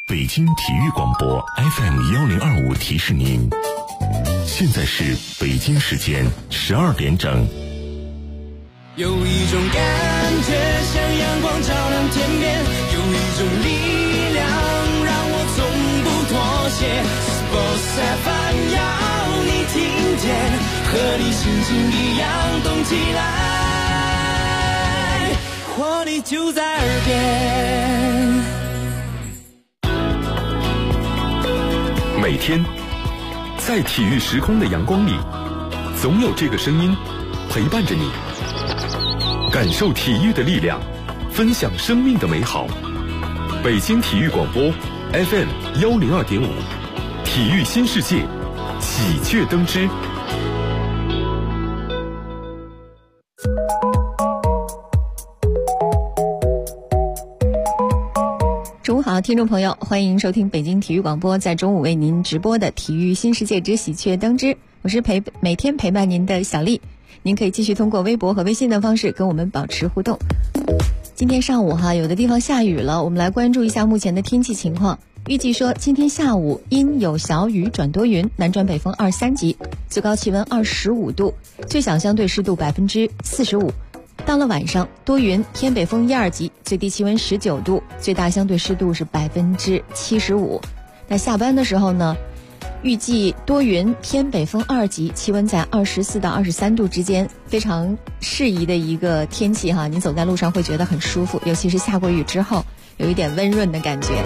北京体育广播 FM1025提示您，现在是北京时间12点整。 有一种感觉像阳光照亮天边，有一种力量让我从不妥协。Sports FM 要你听见，和你心情一样动起来，活力就在耳边。 每天在体育时空的阳光里，总有这个声音陪伴着你，感受体育的力量，分享生命的美好。北京体育广播 FM102.5，体育新世界，喜鹊登枝。 中午好，听众朋友，欢迎收听北京体育广播在中午为您直播的体育新世界之喜鹊登枝，我是每天陪伴您的小丽。您可以继续通过微博和微信的方式跟我们保持互动。今天上午有的地方下雨了，我们来关注一下目前的天气情况。预计说今天下午阴有小雨转多云，南转北风2、3级，最高气温25度，最小相对湿度45%。到了晚上多云，偏北风1、2级，最低气温19度，最大相对湿度是75%。那下班的时候呢，预计多云，偏北风2级，气温在24到23度之间，非常适宜的一个天气哈。你走在路上会觉得很舒服，尤其是下过雨之后，有一点温润的感觉。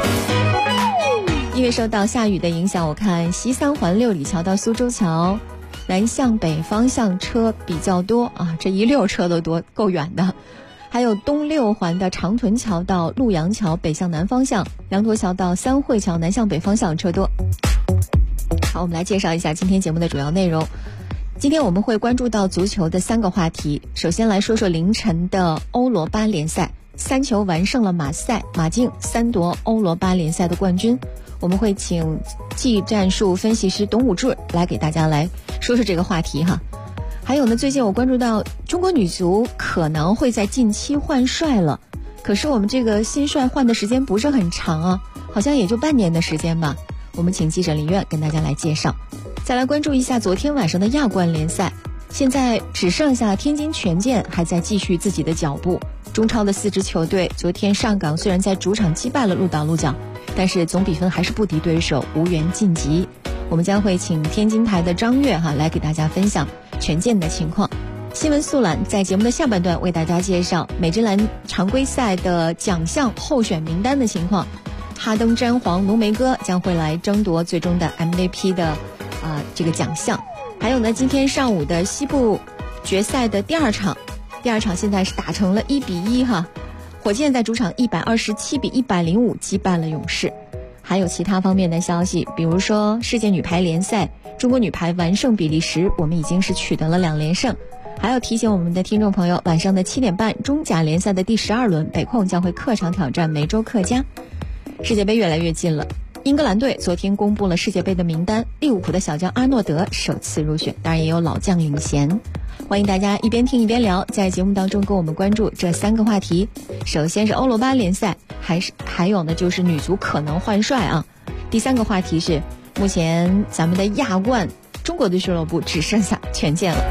因为受到下雨的影响，我看西三环六里桥到苏州桥南向北方向车比较多啊，这一溜车都多，够远的。还有东六环的长屯桥到陆阳桥北向南方向，梁沱桥到三汇桥南向北方向车多。好，我们来介绍一下今天节目的主要内容。今天我们会关注到足球的3个话题。首先来说说凌晨的欧罗巴联赛，3球完胜了马赛，马竞3夺欧罗巴联赛的冠军。我们会请技战术分析师董武志来给大家来说说这个话题哈。还有呢，最近我关注到中国女足可能会在近期换帅了，可是我们这个新帅换的时间不是很长啊，好像也就半年的时间吧。我们请记者林苑跟大家来介绍。再来关注一下昨天晚上的亚冠联赛，现在只剩下天津权健还在继续自己的脚步。中超的4支球队昨天上港虽然在主场击败了鹿岛鹿角，但是总比分还是不敌对手，无缘晋级。我们将会请天津台的张悦来给大家分享权健的情况。新闻速览在节目的下半段为大家介绍美职篮常规赛的奖项候选名单的情况。哈登、詹皇、浓眉哥将会来争夺最终的 MVP 的这个奖项。还有呢，今天上午的西部决赛的第二场现在是打成了1-1哈，火箭在主场127比105击败了勇士。还有其他方面的消息，比如说世界女排联赛，中国女排完胜比利时，我们已经是取得了2连胜。还要提醒我们的听众朋友，晚上的7点半，中甲联赛的第12轮，北控将会客场挑战梅州客家。世界杯越来越近了，英格兰队昨天公布了世界杯的名单，利物浦的小将阿诺德首次入选，当然也有老将领衔。欢迎大家一边听一边聊，在节目当中跟我们关注这3个话题。首先是欧罗巴联赛，还有呢就是女足可能换帅啊。第3个话题是目前咱们的亚冠中国队俱乐部只剩下权健了。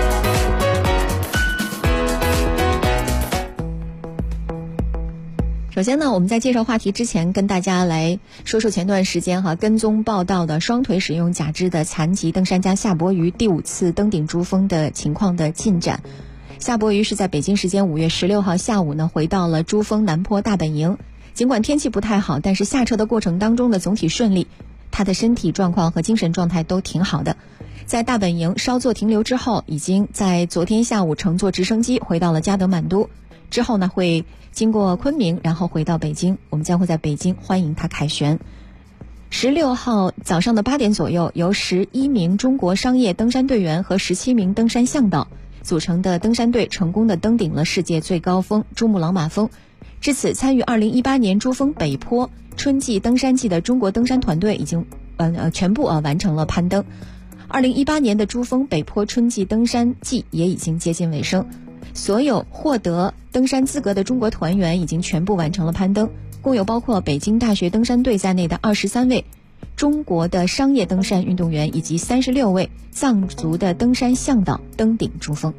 首先呢，我们在介绍话题之前跟大家来说说前段时间跟踪报道的双腿使用假肢的残疾登山家夏伯渝第5次登顶珠峰的情况的进展。夏伯渝是在北京时间5月16号下午呢回到了珠峰南坡大本营，尽管天气不太好，但是下撤的过程当中的总体顺利，他的身体状况和精神状态都挺好的。在大本营稍作停留之后，已经在昨天下午乘坐直升机回到了加德满都，之后呢会经过昆明然后回到北京，我们将会在北京欢迎他凯旋。16号早上的8点左右，由11名中国商业登山队员和17名登山向导组成的登山队成功的登顶了世界最高峰珠穆朗玛峰。至此，参与2018年珠峰北坡春季登山季的中国登山团队已经全部完成了攀登。2018年的珠峰北坡春季登山季也已经接近尾声，所有获得登山资格的中国团员已经全部完成了攀登。 共有包括北京大学登山队在内的23位中国的商业登山运动员以及36位藏族的登山向导登顶珠峰。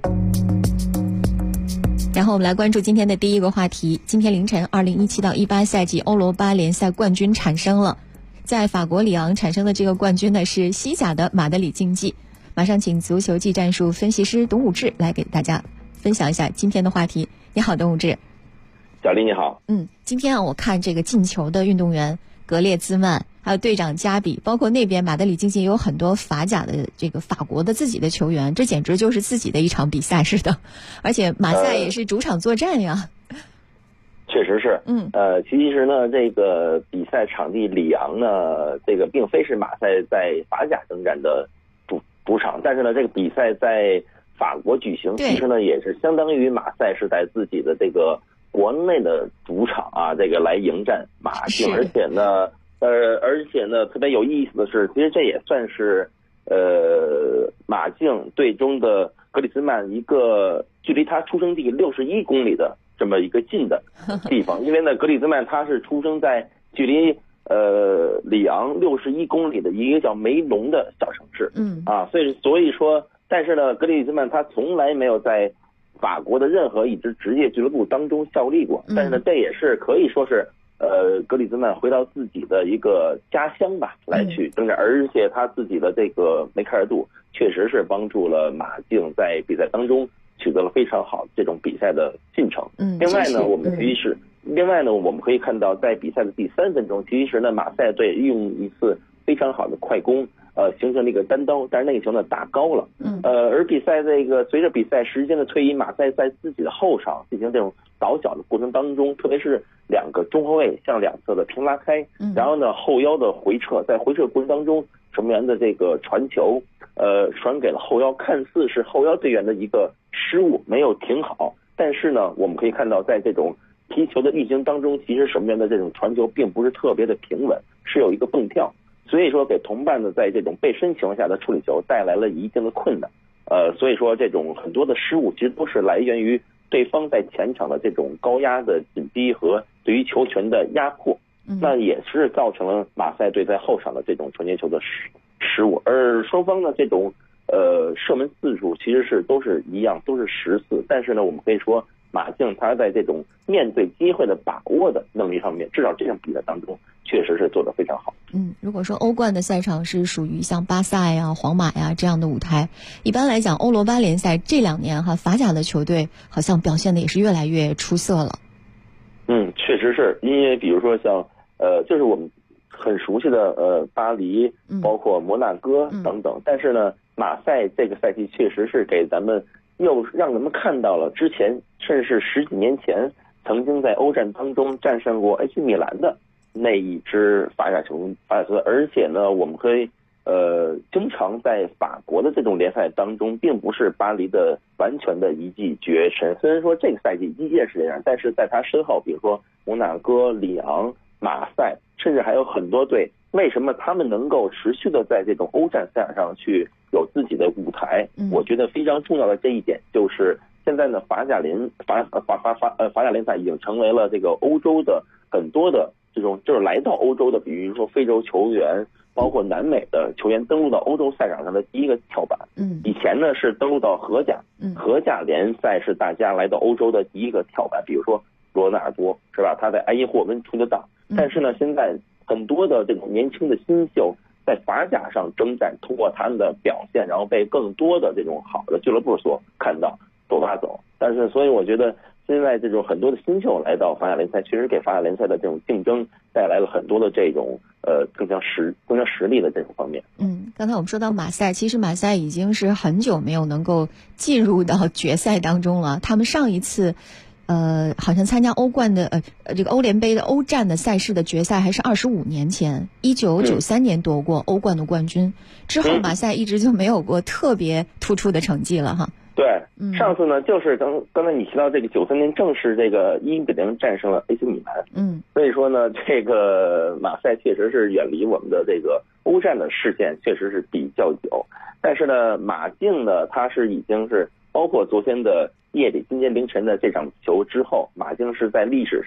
然后我们来关注今天的第一个话题。今天凌晨2017到18赛季欧罗巴联赛冠军产生了，在法国里昂产生的这个冠军呢是西甲的马德里竞技。马上请足球技战术分析师董武志来给大家分享一下今天的话题。你好，董武志。 小丽你好。 今天我看这个进球的运动员格列兹曼，还有队长加比，包括那边马德里竞技有很多法甲的这个法国的自己的球员，这简直就是自己的一场比赛似的。而且马赛也是主场作战呀。 确实是。其实呢，这个比赛场地里昂呢，这个并非是马赛在法甲征战的主场，但是呢，这个比赛在法国举行，其实呢也是相当于马赛是在自己的这个国内的主场啊，这个来迎战马竞。而且呢，特别有意思的是，其实这也算是马竞队中的格里兹曼一个距离他出生地61公里的这么一个近的地方。因为呢，格里兹曼他是出生在距离里昂61公里的一个叫梅隆的小城市。所以说，但是呢，格里兹曼他从来没有在法国的任何一支职业俱乐部当中效力过。但是呢，这也是可以说是格里兹曼回到自己的一个家乡吧，来去征战。而且他自己的这个梅开二度，确实是帮助了马竞在比赛当中取得了非常好的这种比赛的进程。另外呢，我们可以看到，在比赛的第3分钟，其实呢，马赛队用一次非常好的快攻，形成了一个单刀，但是那个球呢打高了。而比赛随着比赛时间的推移，马赛在自己的后场进行这种倒脚的过程当中，特别是2个中后卫向两侧的平拉开，然后呢后腰的回撤，在回撤过程当中，守门员的这个传球，传给了后腰，看似是后腰队员的一个失误，没有停好。但是呢，我们可以看到，在这种踢球的运行当中，其实守门员的这种传球并不是特别的平稳，是有一个蹦跳，所以说给同伴呢在这种背身情况下的处理球带来了一定的困难。所以说这种很多的失误其实都是来源于对方在前场的这种高压的紧逼和对于球权的压迫，那也是造成了马赛队在后场的这种传接球的失误。而双方的这种射门次数其实都是一样，都是10次。但是呢，我们可以说马竞他在这种面对机会的把握的能力上面，至少这场比赛当中确实是做得非常好。 如果说欧冠的赛场是属于像巴萨呀、皇马呀这样的舞台，一般来讲欧罗巴联赛这2年法甲的球队好像表现的也是越来越出色了。 确实是。因为比如说像就是我们很熟悉的巴黎，包括摩纳哥等等。但是呢，马赛这个赛季确实是给咱们又让咱们看到了之前甚至是10几年前曾经在欧战当中战胜过 AC 米兰的那一支法甲球队。而且呢，我们可以经常在法国的这种联赛当中，并不是巴黎的完全的一骑绝尘。虽然说这个赛季依然是这样，但是在他身后，比如说摩纳哥、里昂、马赛，甚至还有很多队，为什么他们能够持续的在这种欧战赛场上去有自己的舞台？我觉得非常重要的这一点就是现在呢，法甲联赛已经成为了这个欧洲的很多的这种就是来到欧洲的，比如说非洲球员，包括南美的球员登陆到欧洲赛场上的第一个跳板。以前呢是登陆到荷甲，荷甲联赛是大家来到欧洲的第一个跳板，比如说罗纳尔多是吧？他在埃因霍温出的道。但是呢，现在很多的这种年轻的新秀在法甲上征战，通过他们的表现，然后被更多的这种好的俱乐部所看到，所挖走。但是所以我觉得现在这种很多的新秀来到法甲联赛，确实给法甲联赛的这种竞争带来了很多的这种增强实力的这种方面。 刚才我们说到马赛，其实马赛已经是很久没有能够进入到决赛当中了。他们上一次好像参加欧冠的这个欧联杯的欧战的赛事的决赛还是25年前，1993年夺过欧冠的冠军，之后马赛一直就没有过特别突出的成绩了哈。 对，上次呢就是刚才你提到这个93年正是这个1-0战胜了 AC 米兰。所以说呢，这个马赛确实是远离我们的这个欧战的视线，确实是比较久。但是呢，马竞呢，它是已经是包括昨天的夜里今天凌晨的这场球之后，马竞是在历史上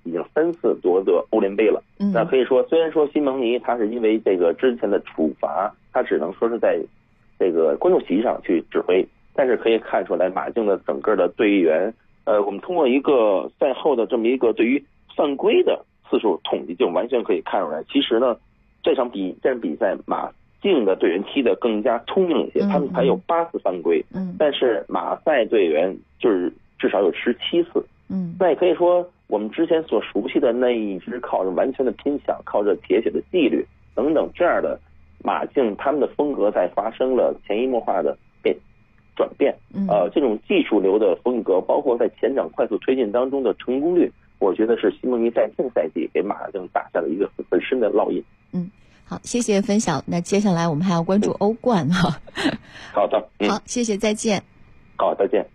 已经3次夺得欧联杯了。那可以说，虽然说西蒙尼他是因为这个之前的处罚，他只能说是在这个观众席上去指挥，但是可以看出来马竞的整个的队员，我们通过一个赛后的这么一个对于犯规的次数统计，就完全可以看出来，其实呢，这场比赛马竞的队员踢得更加聪明一些，他们才有8次犯规，但是马赛队员就是至少有17次。那也可以说，我们之前所熟悉的那一支靠着完全的拼抢、靠着铁血的纪律等等这样的马竞，他们的风格在发生了潜移默化的转变。这种技术流的风格，包括在前场快速推进当中的成功率，我觉得是西蒙尼在这个赛季给马竞打下了一个很深的烙印。 好，谢谢分享。那接下来我们还要关注欧冠哈。 好的， 好，谢谢，再见。 好，再见。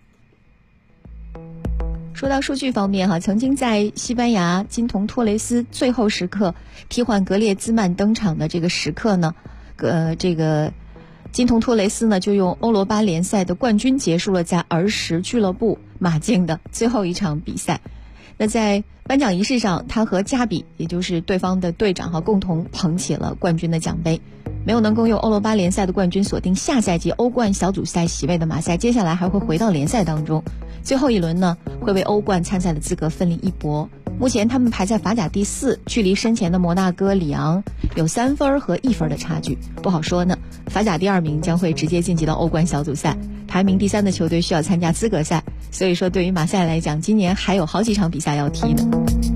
说到数据方面哈，曾经在西班牙金童托雷斯最后时刻替换格列兹曼登场的这个时刻呢，这个金童托雷斯呢就用欧罗巴联赛的冠军结束了在儿时俱乐部马竞的最后一场比赛。那在颁奖仪式上，他和加比，也就是对方的队长共同捧起了冠军的奖杯。没有能够用欧罗巴联赛的冠军锁定下赛季欧冠小组赛席位的马赛，接下来还会回到联赛当中，最后一轮呢会为欧冠参赛的资格奋力一搏。目前他们排在法甲第4，距离身前的摩纳哥、里昂有3分和1分的差距，不好说呢。法甲第2名将会直接晋级到欧冠小组赛，排名第3的球队需要参加资格赛，所以说对于马赛来讲，今年还有好几场比赛要踢呢。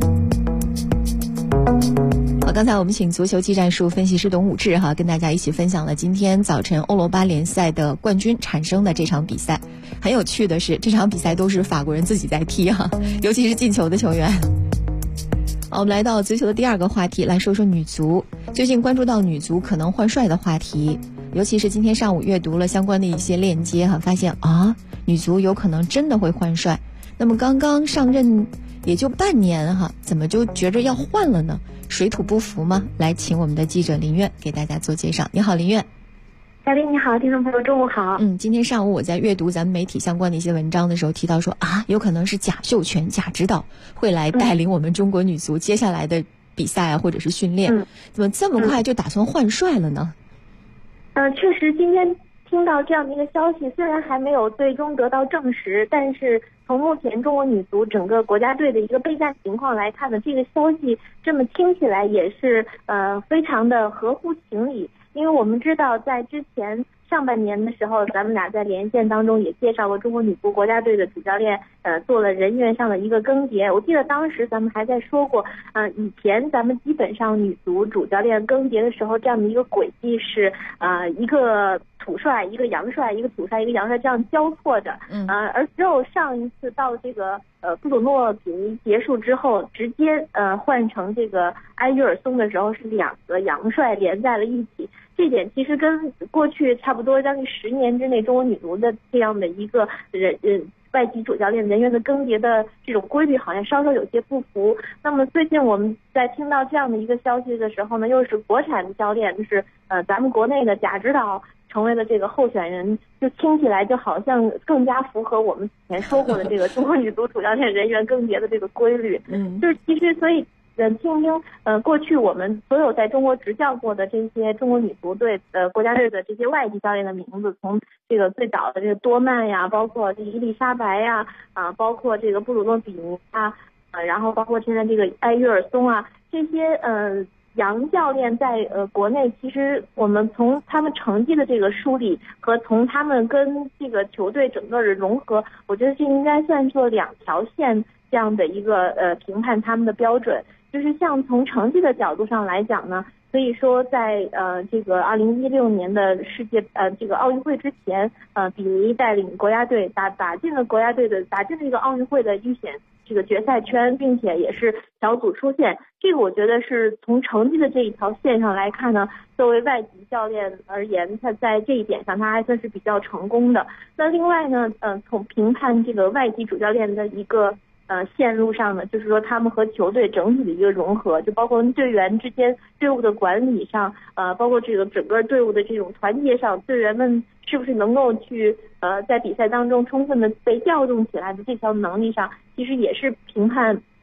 好，刚才我们请足球技战术分析师董武志跟大家一起分享了今天早晨欧罗巴联赛的冠军产生的这场比赛。很有趣的是，这场比赛都是法国人自己在踢尤其是进球的球员。好，我们来到足球的第2个话题，来说说女足。最近关注到女足可能换帅的话题，尤其是今天上午阅读了相关的一些链接发现女足有可能真的会换帅。那么刚刚上任也就半年怎么就觉着要换了呢？水土不服吗？来，请我们的记者林苑给大家做介绍。你好，林苑。 小林你好，听众朋友中午好。 今天上午我在阅读咱们媒体相关的一些文章的时候提到说有可能是贾秀全贾指导会来带领我们中国女足接下来的比赛或者是训练，怎么这么快就打算换帅了呢？ 确实今天听到这样的一个消息，虽然还没有最终得到证实，但是从目前中国女足整个国家队的一个备战情况来看呢，这个消息这么听起来也是非常的合乎情理。因为我们知道在之前上半年的时候，咱们俩在连线当中也介绍过中国女足国家队的主教练做了人员上的一个更迭。我记得当时咱们还在说过以前咱们基本上女足主教练更迭的时候，这样的一个轨迹是一个土帅一个洋帅，一个土帅一个洋帅这样交错着。而只有上一次到这个布鲁诺比尼结束之后，直接换成这个埃约尔松的时候，是2个洋帅连在了一起。这点其实跟过去差不多将近10年之内中国女足的这样的一个外籍主教练人员的更迭的这种规律好像稍稍有些不符。那么最近我们在听到这样的一个消息的时候呢，又是国产的教练，就是咱们国内的贾指导成为了这个候选人，就听起来就好像更加符合我们以前说过的这个中国女足主教练人员更迭的这个规律。就是其实所以听听过去我们所有在中国执教过的这些中国女足队国家队的这些外籍教练的名字，从这个最早的这个多曼呀，包括这伊丽莎白呀包括这个布鲁诺比尼然后包括现在这个埃约尔松这些洋教练在国内，其实我们从他们成绩的这个梳理和从他们跟这个球队整个的融合，我觉得这应该算作2条线这样的一个评判他们的标准。就是像从成绩的角度上来讲呢，所以说在这个2016年的世界这个奥运会之前，比尼带领国家队打进了这个奥运会的预选这个决赛圈，并且也是小组出线。这个我觉得是从成绩的这一条线上来看呢，作为外籍教练而言，他在这一点上他还算是比较成功的。那另外呢从评判这个外籍主教练的一个线路上呢，就是说他们和球队整体的一个融合，就包括队员之间队伍的管理上包括这个整个队伍的这种团结上，队员们是不是能够去在比赛当中充分的被调动起来的这条能力上，其实也是评判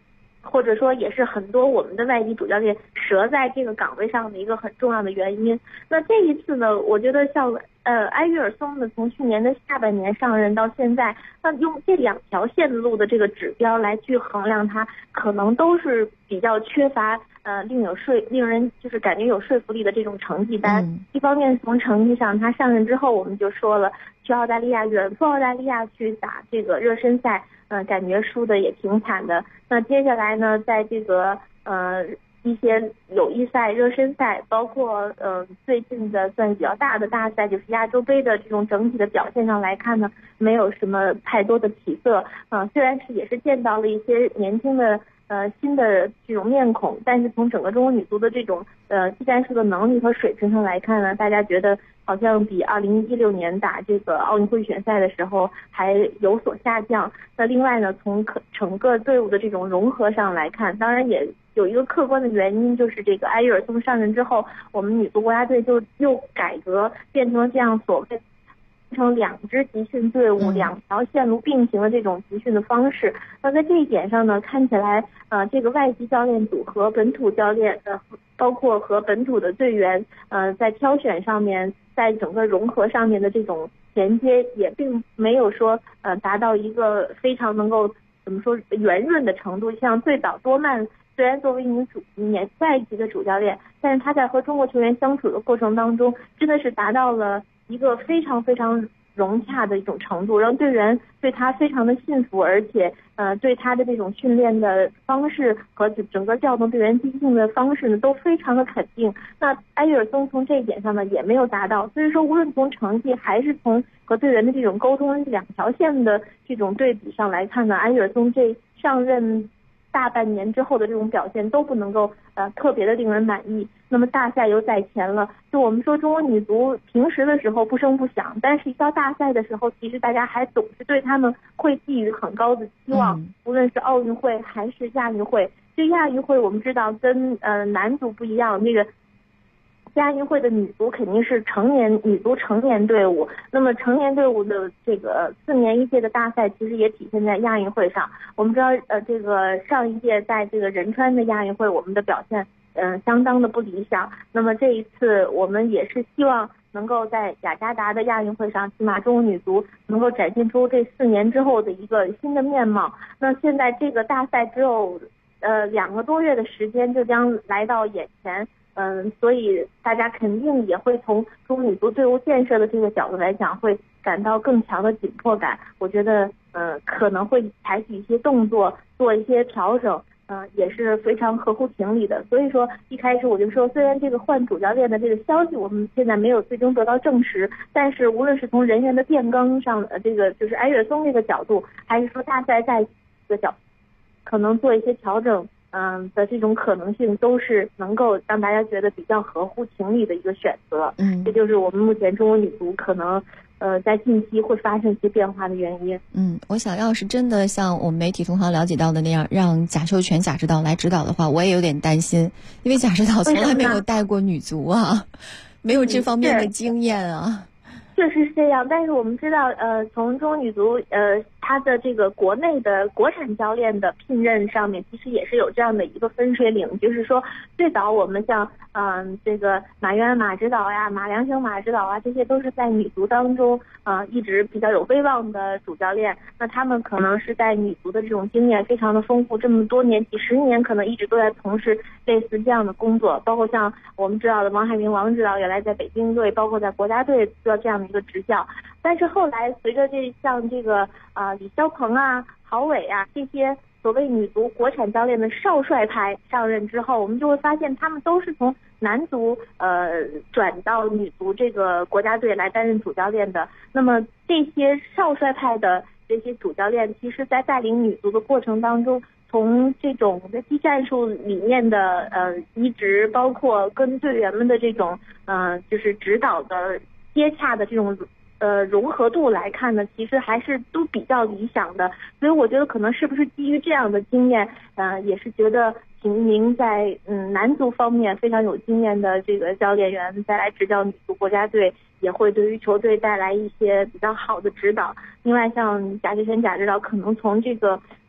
或者说也是很多我们的外籍主教练折在这个岗位上的一个很重要的原因。那这一次呢，我觉得像埃约尔松呢，从去年的下半年上任到现在，那用这2条线路的这个指标来去衡量他，可能都是比较缺乏令人就是感觉有说服力的这种成绩单。一方面从成绩上，他上任之后我们就说了，去澳大利亚远赴澳大利亚去打这个热身赛，感觉输的也挺惨的。那接下来呢，在这个一些友谊赛、热身赛，包括最近的算是比较大的大赛，就是亚洲杯的这种整体的表现上来看呢，没有什么太多的起色。虽然也是见到了一些年轻的新的这种面孔，但是从整个中国女足的这种技战术的能力和水平上来看呢，大家觉得好像比2016年打这个奥运会选赛的时候还有所下降。那另外呢，从整个队伍的这种融合上来看，当然也有一个客观的原因，就是这个埃约尔松上任之后，我们女足国家队就又改革，变成了这样所谓成2支集训队伍，2条线路并行的这种集训的方式。那在这一点上呢，看起来这个外籍教练组和本土教练包括和本土的队员在挑选上面，在整个融合上面的这种衔接也并没有说达到一个非常能够怎么说圆润的程度。像最早多曼虽然作为外籍的主教练，但是他在和中国球员相处的过程当中，真的是达到了一个非常非常融洽的一种程度，让队员对他非常的信服，而且对他的这种训练的方式和整个调动队员积极性的方式呢，都非常的肯定。那埃约尔松从这一点上呢也没有达到，所以说无论从成绩还是从和队员的这种沟通2条线的这种对比上来看呢，埃约尔松这上任大半年之后的这种表现都不能够特别的令人满意。那么大赛又在前了，就我们说中国女足平时的时候不声不响，但是一到大赛的时候，其实大家还总是对他们会寄予很高的期望，无论是奥运会还是亚运会。这亚运会我们知道跟男足不一样，那个亚运会的女足肯定是女足成年队伍，那么成年队伍的这个4年一届的大赛其实也体现在亚运会上。我们知道这个上一届在这个仁川的亚运会我们的表现相当的不理想，那么这一次我们也是希望能够在雅加达的亚运会上，起码中国女足能够展现出这4年之后的一个新的面貌。那现在这个大赛只有2个多月的时间就将来到眼前，所以大家肯定也会从中国女足队伍建设的这个角度来讲，会感到更强的紧迫感。我觉得可能会采取一些动作，做一些调整，也是非常合乎情理的。所以说一开始我就说，虽然这个换主教练的这个消息我们现在没有最终得到证实，但是无论是从人员的变更上这个就是埃约尔松这个角度，还是说大赛在这个角度可能做一些调整的这种可能性，都是能够让大家觉得比较合乎情理的一个选择。这就是我们目前中国女足可能在近期会发生一些变化的原因。 我想要是真的像我们媒体同行了解到的那样，让贾秀全贾指导来指导的话，我也有点担心，因为贾指导从来没有带过女足啊，没有这方面的经验啊。 确实是这样，但是我们知道从中国女足它的这个国内的国产教练的聘任上面，其实也是有这样的一个分水岭，就是说最早我们像这个马渊马指导呀、马良兴马指导啊，这些都是在女足当中一直比较有威望的主教练。那他们可能是在女足的这种经验非常的丰富，这么多年几十年可能一直都在从事类似这样的工作，包括像我们知道的王海明王指导原来在北京队，包括在国家队做这样的一个执教。但是后来随着像这个李霄鹏啊、郝伟啊这些所谓女足国产教练的少帅派上任之后，我们就会发现他们都是从男足转到女足这个国家队来担任主教练的。那么这些少帅派的这些主教练，其实在带领女足的过程当中，从这种技战术理念的移植，包括跟队员们的这种就是指导的接洽的这种融合度来看呢，其实还是都比较理想的。所以我觉得可能是不是基于这样的经验，也是觉得秦明在男足方面非常有经验的这个教练员再来指教女足国家队，也会对于球队带来一些比较好的指导。另外像贾秀全贾指导可能从这个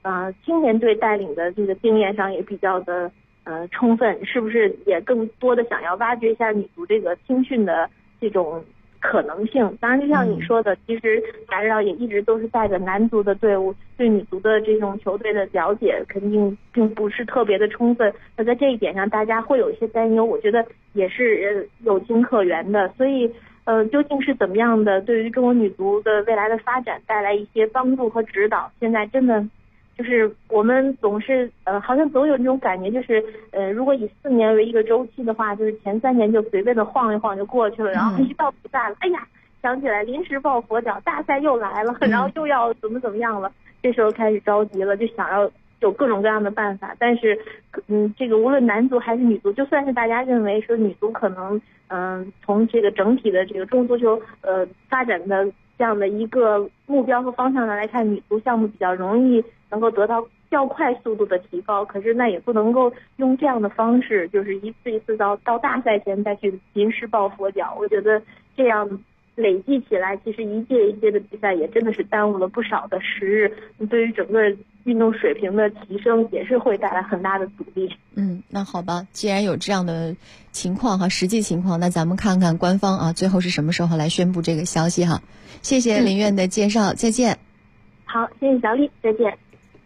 青年队带领的这个经验上也比较的充分，是不是也更多的想要挖掘一下女足这个青训的这种可能性？当然就像你说的，其实贾指导也一直都是带着男足的队伍，对女足的这种球队的了解肯定并不是特别的充分，那在这一点上大家会有一些担忧，我觉得也是有情可原的。所以究竟是怎么样的对于中国女足的未来的发展带来一些帮助和指导，现在真的就是我们总是好像总有这种感觉，就是如果以4年为一个周期的话，就是前3年就随便的晃一晃就过去了，然后一到比赛了，哎呀，想起来临时抱佛脚，大赛又来了，然后又要怎么样了，这时候开始着急了，就想要有各种各样的办法。但是这个无论男足还是女足，就算是大家认为说女足可能从这个整体的这个中国足球发展的这样的一个目标和方向上来看，女足项目比较容易能够得到较快速度的提高，可是那也不能够用这样的方式，就是一次一次到大赛前再去临时抱佛脚。我觉得这样累计起来，其实一届一届的比赛也真的是耽误了不少的时日，对于整个运动水平的提升也是会带来很大的阻力。 那好吧，既然有这样的情况哈，实际情况，那咱们看看官方啊最后是什么时候来宣布这个消息哈。谢谢林院的介绍，再见。 好，谢谢小丽，再见。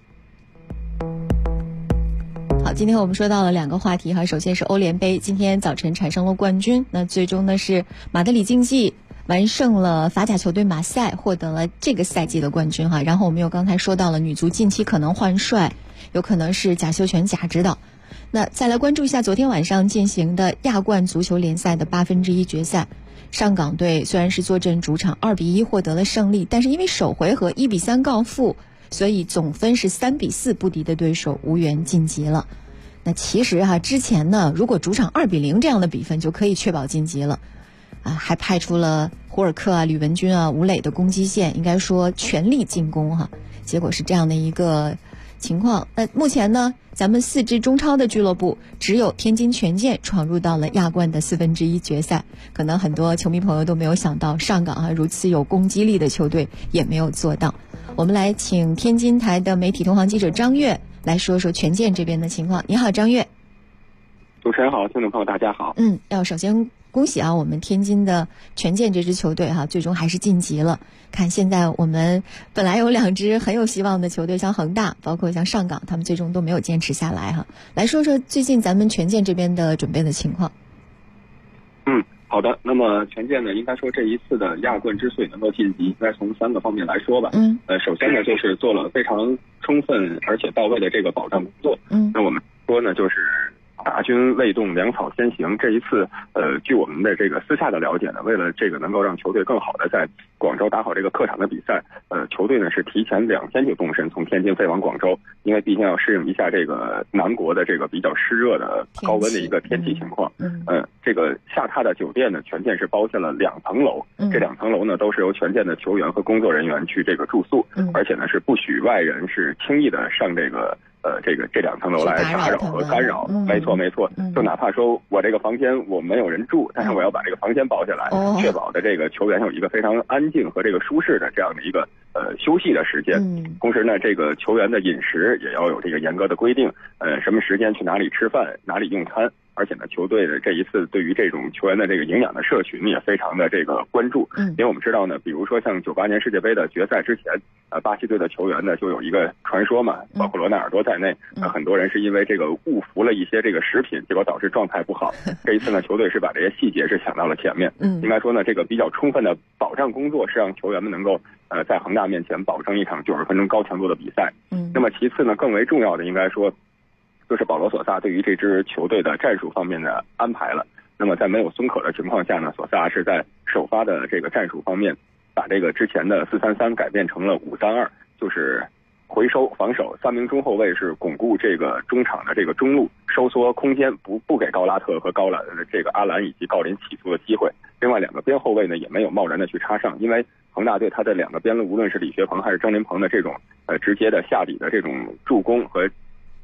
好，今天我们说到了2个话题哈，首先是欧联杯，今天早晨产生了冠军，那最终呢是马德里竞技完胜了法甲球队马赛，获得了这个赛季的冠军哈。然后我们又刚才说到了女足近期可能换帅，有可能是贾秀全贾指导。那再来关注一下昨天晚上进行的亚冠足球联赛的1/8决赛，上港队虽然是坐镇主场2-1获得了胜利，但是因为首回合1-3告负，所以总分是3-4不敌的对手无缘晋级了。那其实之前呢，如果主场2-0这样的比分就可以确保晋级了还派出了胡尔克吕文君吴磊的攻击线，应该说全力进攻结果是这样的一个情况。目前呢，咱们4支中超的俱乐部只有天津权健闯入到了亚冠的1/4决赛，可能很多球迷朋友都没有想到，上港如此有攻击力的球队也没有做到。我们来请天津台的媒体同行记者张悦来说说权健这边的情况。你好，张悦。 主持人好，听众朋友大家好。 要首先恭喜我们天津的权健这支球队最终还是晋级了。看现在我们本来有2支很有希望的球队，像恒大包括像上港，他们最终都没有坚持下来来说说最近咱们权健这边的准备的情况。 好的，那么权健呢，应该说这一次的亚冠之所以能够晋级，应该从3个方面来说吧。首先呢，就是做了非常充分而且到位的这个保障工作。那我们说呢，就是大军未动，粮草先行。这一次，据我们的这个私下的了解呢，为了这个能够让球队更好的在广州打好这个客场的比赛，球队呢是提前2天就动身，从天津飞往广州，因为毕竟要适应一下这个南国的这个比较湿热的高温的一个天气情况。这个下榻的酒店呢，权健是包下了2层楼，这2层楼呢都是由权健的球员和工作人员去这个住宿，而且呢是不许外人是轻易的上这2层楼来打扰和干扰。没错，就哪怕说我这个房间我没有人住，但是我要把这个房间包下来，确保的这个球员有一个非常安静和这个舒适的这样的一个休息的时间。同时呢，这个球员的饮食也要有这个严格的规定，什么时间去哪里吃饭，哪里用餐。而且呢，球队的这一次对于这种球员的这个营养的摄取也非常的这个关注。因为我们知道呢，比如说像98年世界杯的决赛之前，巴西队的球员呢就有一个传说嘛，包括罗纳尔多在内，很多人是因为这个误服了一些这个食品，结果导致状态不好。这一次呢，球队是把这些细节是想到了前面。应该说呢，这个比较充分的保障工作是让球员们能够在恒大面前保证一场90分钟高强度的比赛。那么其次呢，更为重要的应该说就是保罗索萨对于这支球队的战术方面的安排了。那么在没有孙可的情况下呢，索萨是在首发的这个战术方面，把这个之前的4-3-3改变成了5-3-2，就是回收防守，3名中后卫是巩固这个中场的这个中路，收缩空间，不给高拉特和高兰这个阿兰以及郜林起诉的机会。另外2个边后卫呢也没有贸然的去插上，因为恒大队他的2个边路，无论是李学鹏还是张琳芃的这种直接的下底的这种助攻和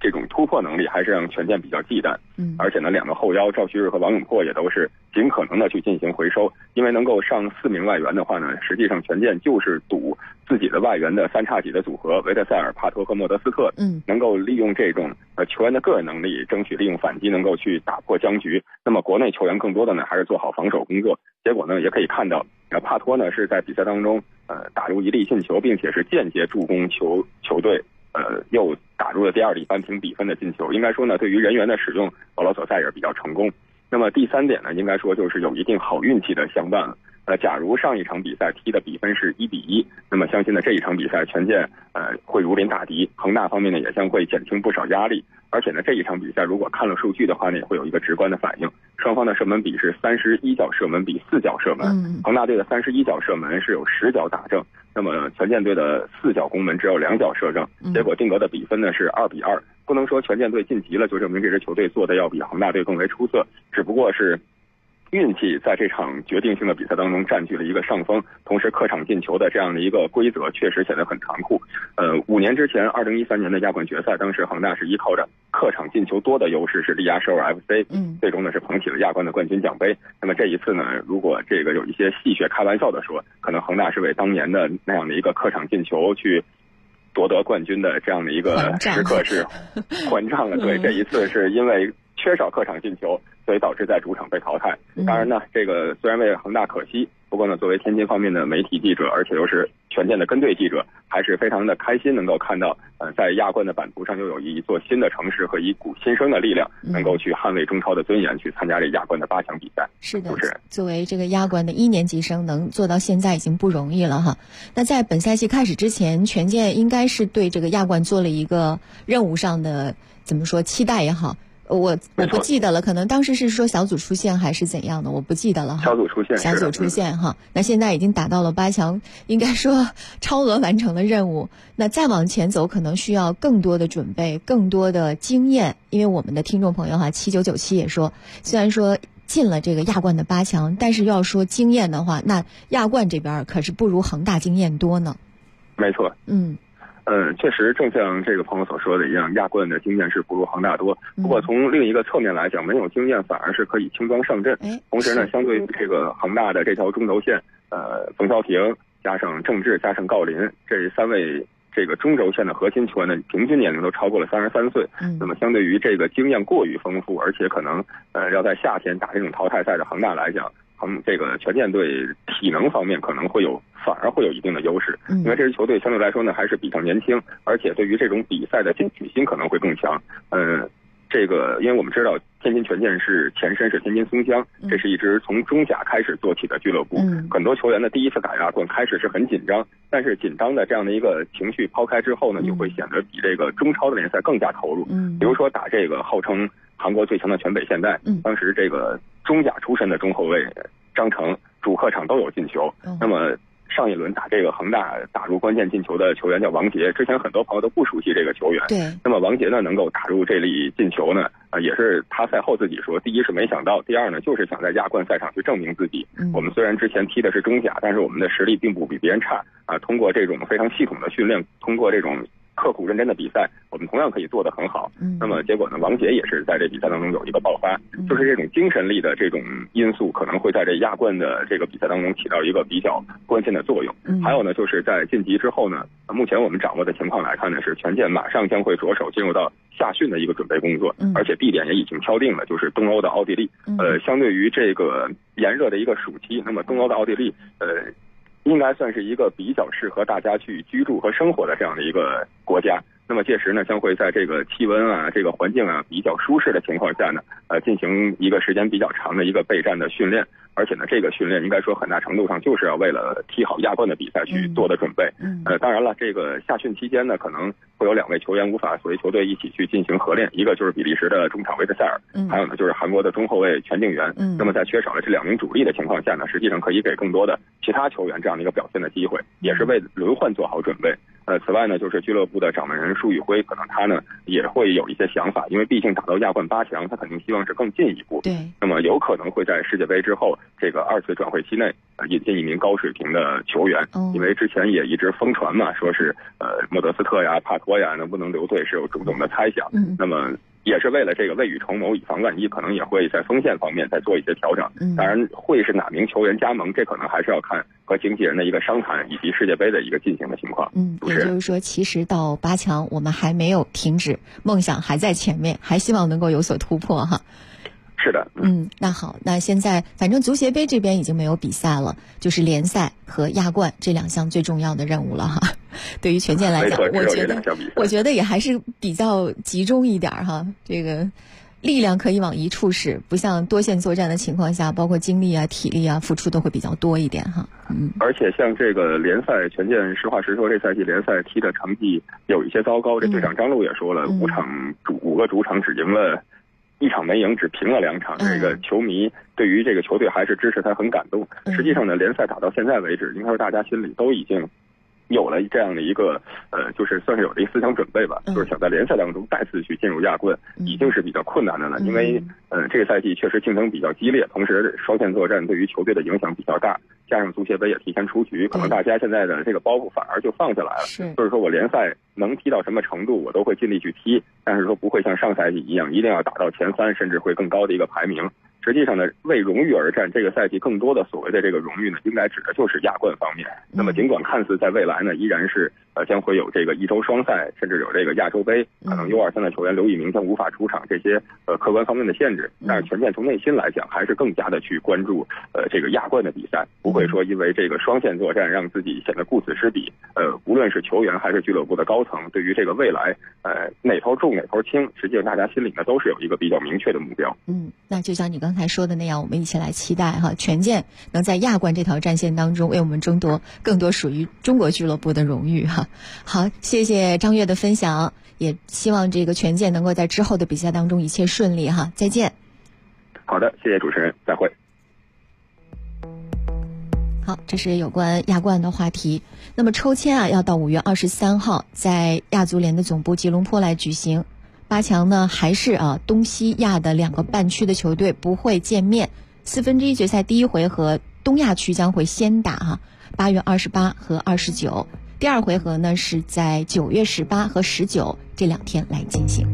这种突破能力还是让权健比较忌惮。而且呢，两个后腰赵旭日和王永珀也都是尽可能的去进行回收，因为能够上4名外援的话呢，实际上权健就是赌自己的外援的3叉戟的组合维特塞尔、帕托和莫德斯特，能够利用这种球员的个人能力，争取利用反击能够去打破僵局。那么国内球员更多的呢还是做好防守工作。结果呢也可以看到，帕托呢是在比赛当中打入1粒进球，并且是间接助攻球队又打入了第2粒扳平比分的进球。应该说呢，对于人员的使用，保罗索萨也是比较成功。那么第3点呢，应该说就是有一定好运气的相伴了。假如上一场比赛踢的比分是1-1，那么相信呢这一场比赛权健会如临大敌，恒大方面呢也将会减轻不少压力。而且呢这一场比赛如果看了数据的话呢，也会有一个直观的反应，双方的射门比是31脚射门比4脚射门，恒大队的31脚射门是有10脚打正，那么权健队的4脚攻门只有2脚射正，结果定格的比分呢是2-2。不能说权健队晋级了就证明这支球队做的要比恒大队更为出色，只不过是运气在这场决定性的比赛当中占据了一个上风，同时客场进球的这样的一个规则确实显得很残酷。5年之前2013年的亚冠决赛，当时恒大是依靠着客场进球多的优势是力压首尔 FC， 最终呢是捧起了亚冠的冠军奖杯。那么这一次呢，如果这个有一些戏谑开玩笑的说，可能恒大是为当年的那样的一个客场进球去夺得冠军的这样的一个时刻是还账了。对，这一次是因为缺少客场进球，所以导致在主场被淘汰。当然呢，这个虽然为恒大可惜，不过呢，作为天津方面的媒体记者，而且又是权健的跟队记者，还是非常的开心，能够看到在亚冠的版图上又有一座新的城市和一股新生的力量，能够去捍卫中超的尊严，去参加这亚冠的8强比赛。 是的，作为这个亚冠的1年级生，能做到现在已经不容易了哈。那在本赛季开始之前，权健应该是对这个亚冠做了一个任务上的怎么说期待也好。我不记得了，可能当时是说小组出线还是怎样的，我不记得了哈。 小组出线哈。那现在已经打到了8强，应该说超额完成了任务。那再往前走，可能需要更多的准备，更多的经验。因为我们的听众朋友哈7997也说，虽然说进了这个亚冠的8强，但是要说经验的话，那亚冠这边可是不如恒大经验多呢。 没错。确实正像这个朋友所说的一样，亚冠的经验是不如恒大多。不过从另一个侧面来讲，没有经验反而是可以轻装上阵。同时呢，相对于这个恒大的这条中轴线，冯潇霆加上郑智加上郜林这3位这个中轴线的核心球员的平均年龄都超过了33岁。那么相对于这个经验过于丰富，而且可能要在夏天打这种淘汰赛的恒大来讲，这个权健队体能方面可能反而会有一定的优势，因为这支球队相对来说呢还是比较年轻，而且对于这种比赛的进取心可能会更强。这个因为我们知道天津权健是前身是天津松江，这是一支从中甲开始做起的俱乐部，很多球员的第一次打亚冠开始是很紧张，但是紧张的这样的一个情绪抛开之后呢，就会显得比这个中超的联赛更加投入。比如说打这个号称韩国最强的全北现代，当时这个中甲出身的中后卫张成主客场都有进球。那么上一轮打这个恒大打入关键进球的球员叫王杰，之前很多朋友都不熟悉这个球员。 对。 那么王杰呢能够打入这粒进球呢，也是他赛后自己说，第一是没想到，第二呢就是想在亚冠赛场去证明自己。我们虽然之前踢的是中甲，但是我们的实力并不比别人差啊。通过这种非常系统的训练，通过这种刻苦认真的比赛，我们同样可以做得很好。那么结果呢，王杰也是在这比赛当中有一个爆发，就是这种精神力的这种因素可能会在这亚冠的这个比赛当中起到一个比较关键的作用。还有呢，就是在晋级之后呢，目前我们掌握的情况来看呢，是权健马上将会着手进入到夏训的一个准备工作，而且地点也已经敲定了，就是东欧的奥地利。相对于这个炎热的一个暑期，那么东欧的奥地利应该算是一个比较适合大家去居住和生活的这样的一个国家。那么届时呢，将会在这个气温啊、这个环境啊比较舒适的情况下呢，进行一个时间比较长的一个备战的训练。而且呢，这个训练应该说很大程度上就是要为了踢好亚冠的比赛去做的准备。当然了，这个夏训期间呢，可能会有2位球员无法随球队一起去进行合练，一个就是比利时的中场维特塞尔，还有呢就是韩国的中后卫全敬元。那么在缺少了这2名主力的情况下呢，实际上可以给更多的其他球员这样的一个表现的机会，也是为轮换做好准备。 此外呢，就是俱乐部的掌门人舒宇辉，可能他呢也会有一些想法，因为毕竟打到亚冠8强，他肯定希望是更进一步。 对。 那么有可能会在世界杯之后这个2次转会期内引进一名高水平的球员，因为之前也一直疯传嘛，说是莫德斯特呀、帕托呀能不能留队是有种种的猜想。那么也是为了这个未雨绸缪，以防万一，可能也会在锋线方面再做一些调整。当然，会是哪名球员加盟，这可能还是要看和经纪人的一个商谈，以及世界杯的一个进行的情况。 也就是说，其实到8强我们还没有停止，梦想还在前面，还希望能够有所突破哈。 是的。 那好，那现在反正足协杯这边已经没有比赛了，就是联赛和亚冠这2项最重要的任务了哈。对于权健来讲，我觉得也还是比较集中一点哈，这个力量可以往一处使，不像多线作战的情况下，包括精力啊、体力啊付出都会比较多一点哈。 而且像这个联赛，权健实话实说，这赛季联赛踢的成绩有一些糟糕。这队长张路也说了，5个主场只赢了1场没赢，只平了2场。这个球迷对于这个球队还是支持他，很感动。实际上呢，联赛打到现在为止，应该说大家心里都已经有了这样的一个就是算是有了一个思想准备吧，就是想在联赛当中再次去进入亚冠，已经是比较困难的了。因为这个赛季确实竞争比较激烈，同时双线作战对于球队的影响比较大，加上足协杯也提前出局，可能大家现在的这个包袱反而就放下来了。就是说我联赛能踢到什么程度，我都会尽力去踢，但是说不会像上赛季一样，一定要打到前3，甚至会更高的一个排名。实际上呢，为荣誉而战，这个赛季更多的所谓的这个荣誉呢，应该指的就是亚冠方面。那么尽管看似在未来呢，依然是将会有这个1周双赛，甚至有这个亚洲杯，可能U23的球员刘以明将无法出场，这些客观方面的限制。但是权健从内心来讲，还是更加的去关注这个亚冠的比赛，不会说因为这个双线作战让自己显得顾此失彼。无论是球员还是俱乐部的高层，对于这个未来哪头重哪头轻，实际上大家心里呢都是有一个比较明确的目标。 那就像你刚才说的那样，我们一起来期待哈，权健能在亚冠这条战线当中为我们争夺更多属于中国俱乐部的荣誉哈。好，谢谢张悦的分享，也希望这个权健能够在之后的比赛当中一切顺利哈。再见。 好的，谢谢主持人，再会。 好，这是有关亚冠的话题。那么抽签啊，要到5月23号在亚足联的总部吉隆坡来举行。8强呢，还是东西亚的2个半区的球队不会见面。1/4决赛第1回合，东亚区将会先打8月28和29。第2回合呢是在9月18和19这2天来进行。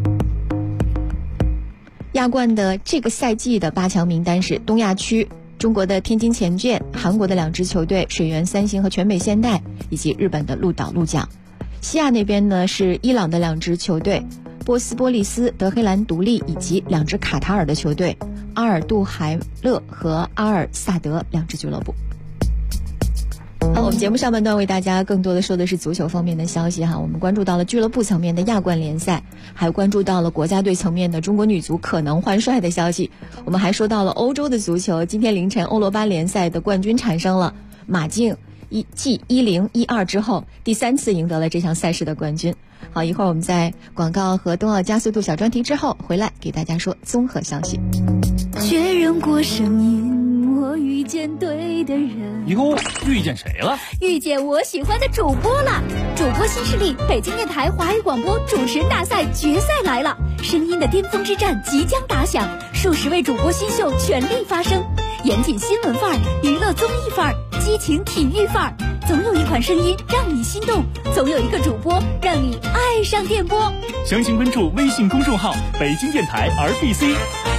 亚冠的这个赛季的8强名单是东亚区中国的天津前健、韩国的2支球队水原三星和全北现代，以及日本的鹿岛鹿角。西亚那边呢是伊朗的2支球队波斯波利斯、德黑兰独立，以及2支卡塔尔的球队阿尔杜海勒和阿尔萨德2支俱乐部。好，我们节目上半段为大家更多的说的是足球方面的消息哈，我们关注到了俱乐部层面的亚冠联赛，还关注到了国家队层面的中国女足可能换帅的消息。我们还说到了欧洲的足球，今天凌晨欧罗巴联赛的冠军产生了，马竞继10-12之后第3次赢得了这项赛事的冠军。好，一会儿我们在广告和冬奥加速度小专题之后回来给大家说综合消息。 确认过声音，我遇见对的人。 哟，遇见谁了？ 遇见我喜欢的主播了。主播新势力，北京电台华语广播主持人大赛决赛来了，声音的巅峰之战即将打响，数十位主播新秀全力发声，严谨新闻范儿，娱乐综艺范儿，激情体育范儿，总有一款声音让你心动，总有一个主播让你爱上电波。 详情关注微信公众号北京电台 RBC。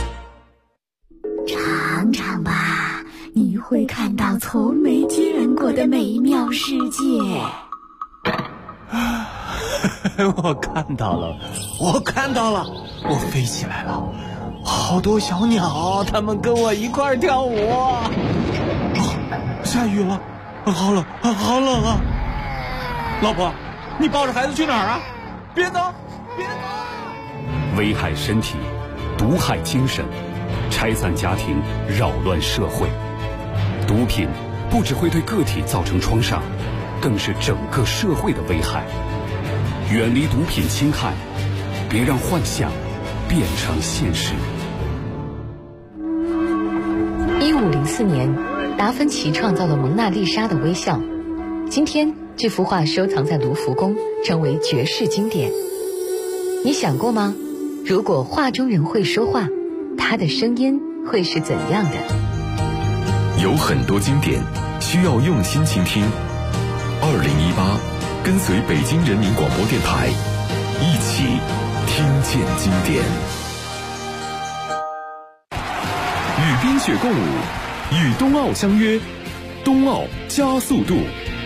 尝尝吧，你会看到从没见过的美妙世界。 我看到了，我飞起来了，好多小鸟，它们跟我一块儿跳舞。下雨了，好冷啊！老婆，你抱着孩子去哪儿啊？别走！ 危害身体，毒害精神，拆散家庭，扰乱社会。毒品不只会对个体造成创伤，更是整个社会的危害。远离毒品侵害，别让幻想变成现实。 1504年，达芬奇创造了蒙娜丽莎的微笑。今天这幅画收藏在卢浮宫，成为绝世经典。你想过吗？如果画中人会说话，他的声音会是怎样的？ 有很多经典需要用心倾听。2018，跟随北京人民广播电台，一起听见经典。与冰雪共舞，与冬奥相约，冬奥加速度。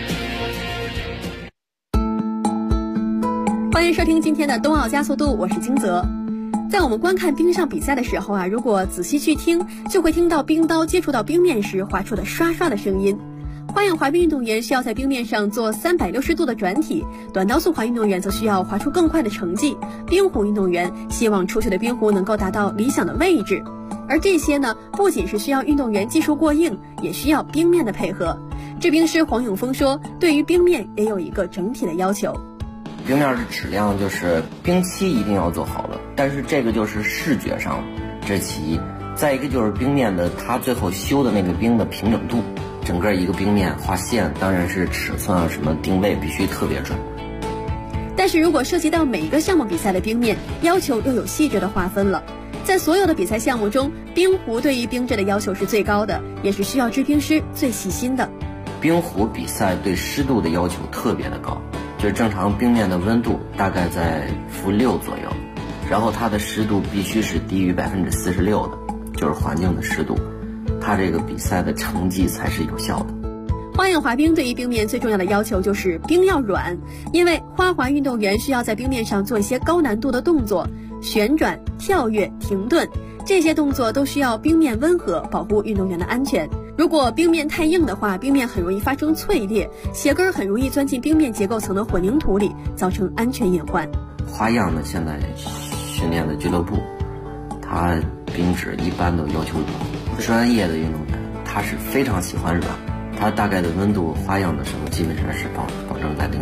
欢迎收听今天的冬奥加速度，我是金泽。在我们观看冰上比赛的时候啊，如果仔细去听，就会听到冰刀接触到冰面时划出的刷刷的声音。花样滑冰运动员需要在冰面上做360度的转体，短道速滑运动员则需要滑出更快的成绩，冰壶运动员希望出去的冰壶能够达到理想的位置。而这些呢，不仅是需要运动员技术过硬，也需要冰面的配合。制冰师黄永峰说，对于冰面也有一个整体的要求。 冰面的质量就是冰漆一定要做好了，但是这个就是视觉上，这是其一。再一个就是冰面的它最后修的那个冰的平整度，整个一个冰面画线，当然是尺寸啊什么定位必须特别准。 但是如果涉及到每一个项目比赛的冰面，要求又有细致的划分了。在所有的比赛项目中，冰壶对于冰质的要求是最高的，也是需要制冰师最细心的。 冰壶比赛对湿度的要求特别的高，就是正常冰面的温度大概在-6左右，然后它的湿度必须是低于46%的，就是环境的湿度，它这个比赛的成绩才是有效的。 花样滑冰对于冰面最重要的要求就是冰要软，因为花滑运动员需要在冰面上做一些高难度的动作，旋转、跳跃、停顿，这些动作都需要冰面温和，保护运动员的安全。如果冰面太硬的话，冰面很容易发生脆裂，鞋跟很容易钻进冰面结构层的混凝土里，造成安全隐患。 花样呢，现在训练的俱乐部，它冰质一般都要求软，专业的运动员他是非常喜欢软，它大概的温度花样的时候基本上是保证在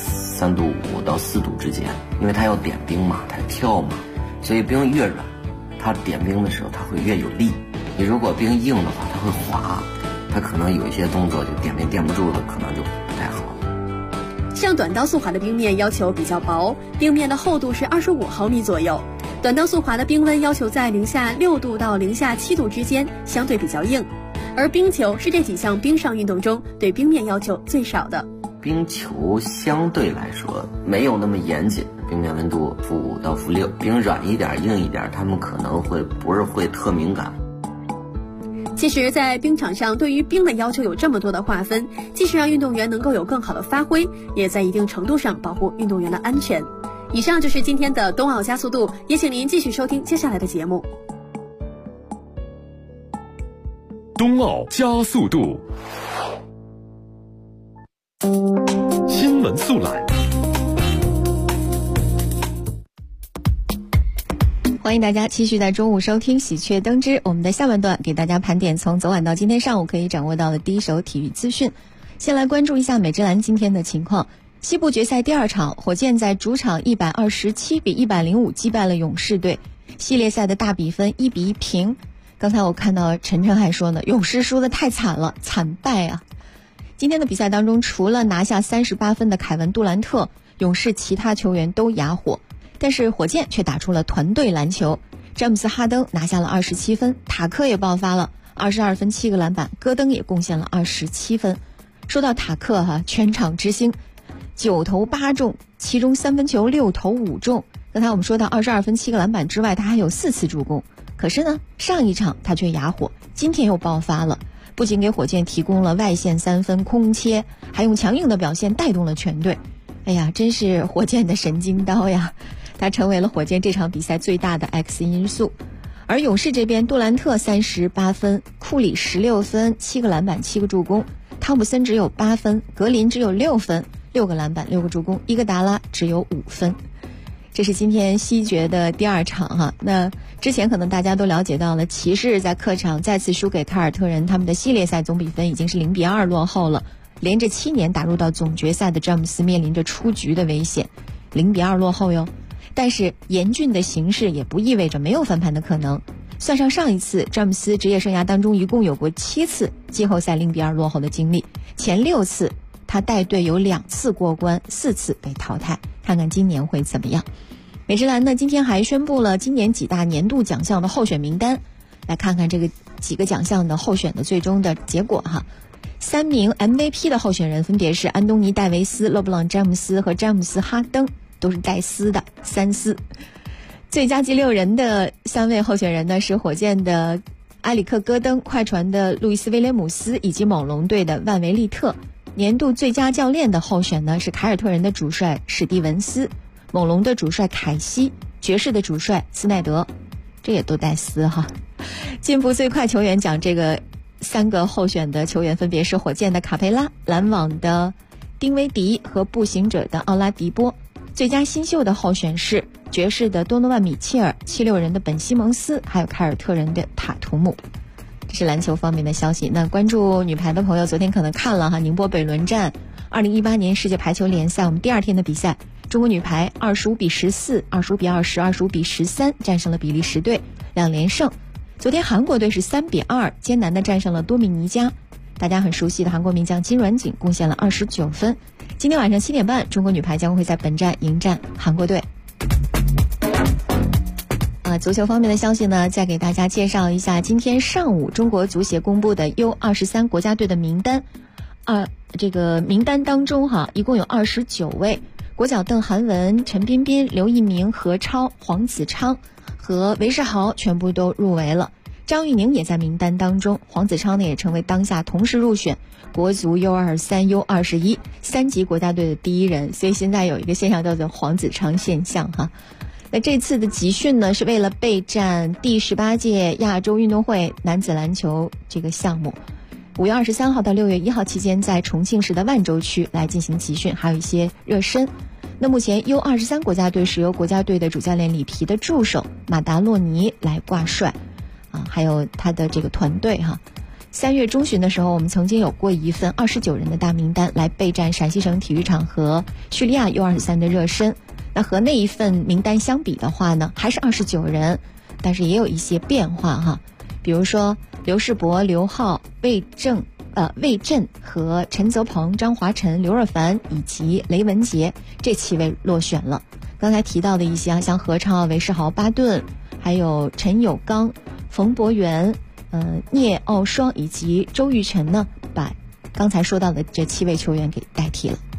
-3度5到4度之间，因为它要点冰嘛，它跳嘛，所以冰越软，它点冰的时候它会越有力。你如果冰硬的话，它会滑，它可能有一些动作就点冰垫不住了，可能就不太好。 像短道速滑的冰面要求比较薄，冰面的厚度是25毫米左右。短道速滑的冰温要求在-6度到-7度之间，相对比较硬。而冰球是这几项冰上运动中对冰面要求最少的。 冰球相对来说没有那么严谨，冰面温度-5到-6，冰软一点硬一点，他们可能不是会特敏感。 其实在冰场上对于冰的要求有这么多的划分，既是让运动员能够有更好的发挥，也在一定程度上保护运动员的安全。以上就是今天的冬奥加速度，也请您继续收听接下来的节目。 冬奥加速度，新闻速览。 欢迎大家继续在中午收听喜鹊登之，我们的下半段给大家盘点从昨晚到今天上午可以掌握到的第一手体育资讯。先来关注一下美职篮今天的情况。西部决赛第二场，火箭在主场127比105击败了勇士队，系列赛的大比分1比1平。刚才我看到晨晨还说呢，勇士输得太惨了，惨败啊。今天的比赛当中，除了拿下38分的凯文杜兰特，勇士其他球员都哑火，但是火箭却打出了团队篮球。詹姆斯哈登拿下了27分，塔克也爆发了22分7个篮板，戈登也贡献了27分。说到塔克全场之星，9投8中，其中3分球6投5中。刚才我们说到22分7个篮板之外，他还有4次助攻。可是呢，上一场他却哑火，今天又爆发了，不仅给火箭提供了外线3分空切，还用强硬的表现带动了全队。哎呀，真是火箭的神经刀呀，他成为了火箭这场比赛最大的 X 因素。而勇士这边，杜兰特38分，库里16分7个篮板7个助攻，汤普森只有8分，格林只有6分6个篮板6个助攻，伊戈达拉只有5分。这是今天西决的第二场那之前可能大家都了解到了，骑士在客场再次输给凯尔特人，他们的系列赛总比分已经是0比2落后了。连着7年打入到总决赛的詹姆斯面临着出局的危险，0比2落后哟。但是严峻的形势也不意味着没有翻盘的可能。算上上一次，詹姆斯职业生涯当中一共有过7次季后赛0比2落后的经历，前6次他带队有2次过关，4次被淘汰，看看今年会怎么样。美职篮呢，今天还宣布了今年几大年度奖项的候选名单，来看看这个几个奖项的候选的最终的结果哈。3名 MVP 的候选人分别是安东尼·戴维斯、勒布朗·詹姆斯和詹姆斯·哈登，都是带丝的3丝。最佳第6人的3位候选人呢是火箭的埃里克·戈登、快船的路易斯·威廉姆斯以及猛龙队的万维利特。年度最佳教练的候选呢是凯尔特人的主帅史蒂文斯、猛龙的主帅凯西、爵士的主帅斯奈德，这也都带丝哈。进步最快球员奖这个3个候选的球员分别是火箭的卡佩拉、篮网的丁威迪和步行者的奥拉迪波。最佳新秀的候选是爵士的多诺万·米切尔、76人的本·西蒙斯，还有凯尔特人的塔图姆。这是篮球方面的消息。那关注女排的朋友昨天可能看了哈，宁波北仑站2018年世界排球联赛我们第2天的比赛，中国女排25-14、25-20、25-13战胜了比利时队，2连胜。昨天韩国队是3-2艰难地战胜了多米尼加，大家很熟悉的韩国名将金软景贡献了29分。今天晚上7点半，中国女排将会在本站迎战韩国队。足球方面的消息呢，再给大家介绍一下今天上午中国足协公布的 U23 国家队的名单。这个名单当中一共有29位，国脚邓涵文、陈彬彬、刘一鸣、何超、黄子昌和韦世豪全部都入围了。张玉宁也在名单当中，黄子昌呢也成为当下同时入选国足 U23、U21 3级国家队的第1人，所以现在有一个现象叫做黄子昌现象哈。那这次的集训呢，是为了备战第18届亚洲运动会男子篮球这个项目，5月23号到6月1号期间在重庆市的万州区来进行集训，还有一些热身。那目前 U23 国家队是由国家队的主教练里皮的助手马达洛尼来挂帅还有他的这个团队哈。3月中旬的时候，我们曾经有过一份29人的大名单来备战陕西省体育场和叙利亚 U23 的热身。那和那一份名单相比的话呢，还是29人，但是也有一些变化哈。比如说刘世博、刘浩、魏震和陈泽鹏、张华晨、刘若凡以及雷文杰这7位落选了。刚才提到的一些像何超、韦世豪、巴顿，还有陈友刚、冯博元、聂奥双以及周玉晨呢，把刚才说到的这7位球员给代替了。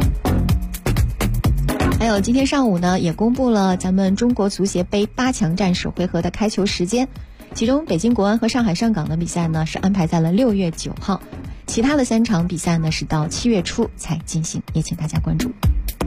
还有今天上午呢，也公布了咱们中国足协杯8强战首回合的开球时间，其中北京国安和上海上港的比赛呢是安排在了6月9号，其他的3场比赛呢是到7月初才进行，也请大家关注。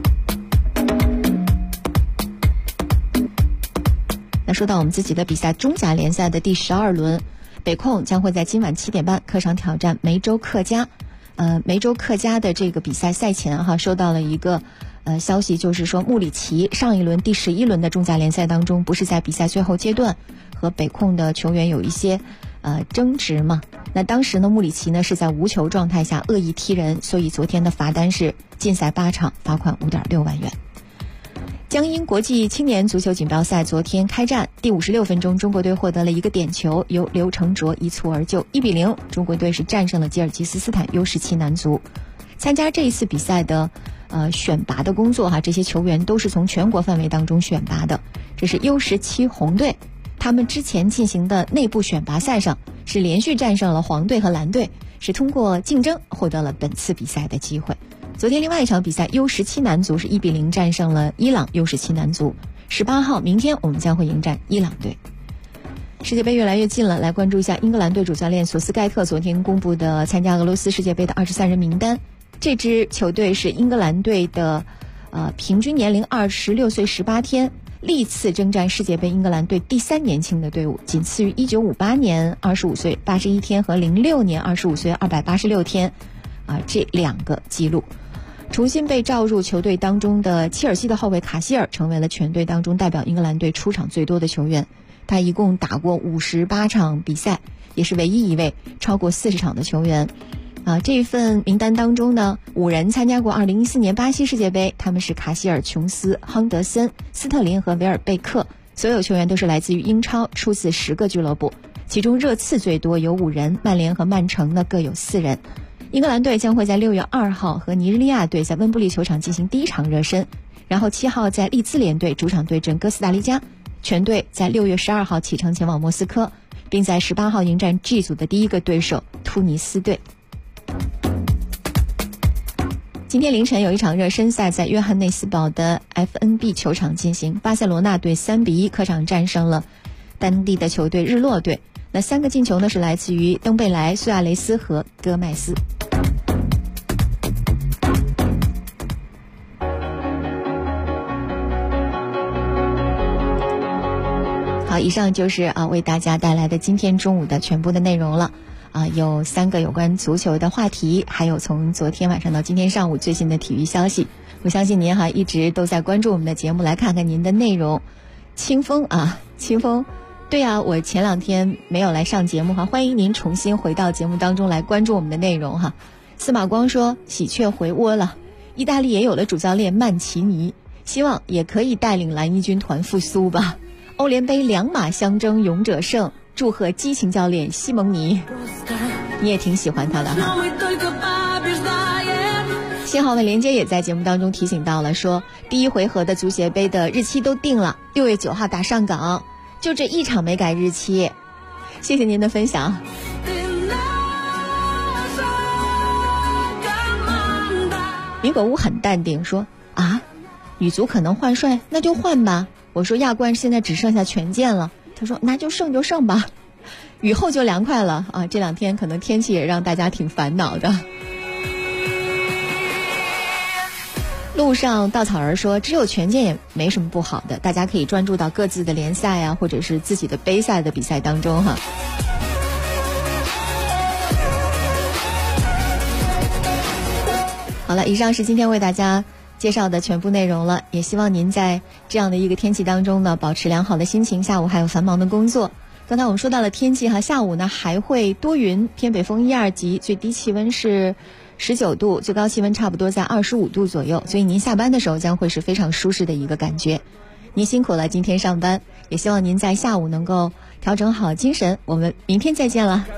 那说到我们自己的比赛，中甲联赛的第12轮，北控将会在今晚7点半客场挑战梅州客家。梅州客家的这个比赛赛前收到了一个消息，就是说穆里奇上一轮第11轮的中甲联赛当中，不是在比赛最后阶段和北控的球员有一些争执嘛？那当时呢，穆里奇呢是在无球状态下恶意踢人，所以昨天的罚单是禁赛8场，罚款5.6万元。江阴国际青年足球锦标赛昨天开战，第56分钟，中国队获得了一个点球，由刘成卓一蹴而就，1-0，中国队是战胜了吉尔吉斯斯坦 U17 男足。参加这一次比赛的选拔的工作这些球员都是从全国范围当中选拔的。这是 U17 红队，他们之前进行的内部选拔赛上是连续战胜了黄队和蓝队，是通过竞争获得了本次比赛的机会。昨天另外一场比赛 U17 男足是1-0战胜了伊朗 U17 男足。18号明天我们将会迎战伊朗队。世界杯越来越近了，来关注一下英格兰队主教练索斯盖特昨天公布的参加俄罗斯世界杯的23人名单。这支球队是英格兰队的平均年龄26岁18天，历次征战世界杯英格兰队第3年轻的队伍，仅次于1958年25岁81天和06年25岁286天这2个记录。重新被召入球队当中的切尔西的后卫卡希尔成为了全队当中代表英格兰队出场最多的球员，他一共打过58场比赛，也是唯一一位超过40场的球员。这一份名单当中呢，5人参加过2014年巴西世界杯，他们是卡希尔、琼斯、亨德森、斯特林和维尔贝克，所有球员都是来自于英超，出自10个俱乐部，其中热刺最多有5人，曼联和曼城呢各有4人。 英格兰队将会在6月2号和尼日利亚队在温布利球场进行第一场热身，然后7号在利兹联队主场对阵哥斯达黎加，全队在6月12号启程前往莫斯科，并在18号迎战 G 组的第一个对手突尼斯队。今天凌晨有一场热身赛在约翰内斯堡的 FNB 球场进行，巴塞罗那队3-1客场战胜了当地的球队日落队。那3个进球呢是来自于登贝莱、苏亚雷斯和戈麦斯。好，以上就是为大家带来的今天中午的全部的内容了。有3个有关足球的话题，还有从昨天晚上到今天上午最新的体育消息。我相信您一直都在关注我们的节目，来看看您的内容。清风，对啊，我前2天没有来上节目欢迎您重新回到节目当中来关注我们的内容司马光说喜鹊回窝了，意大利也有了主教练曼奇尼，希望也可以带领蓝衣军团复苏吧。欧联杯2马相争，勇者胜，祝贺激情教练西蒙尼，你也挺喜欢他的信号的连接也在节目当中提醒到了，说第1回合的足协杯的日期都定了，6月9号打上港，就这一场没改日期。谢谢您的分享。米果屋很淡定说女足可能换帅，那就换吧。我说亚冠现在只剩下权健了，他说那就胜就胜吧，雨后就凉快了这2天可能天气也让大家挺烦恼的。路上稻草人说只有权健也没什么不好的，大家可以专注到各自的联赛或者是自己的杯赛的比赛当中好了，以上是今天为大家介绍的全部内容了，也希望您在这样的一个天气当中呢，保持良好的心情，下午还有繁忙的工作。刚才我们说到了天气下午呢还会多云，偏北风1、2级，最低气温是19度，最高气温差不多在25度左右，所以您下班的时候将会是非常舒适的一个感觉。您辛苦了，今天上班，也希望您在下午能够调整好精神，我们明天再见了。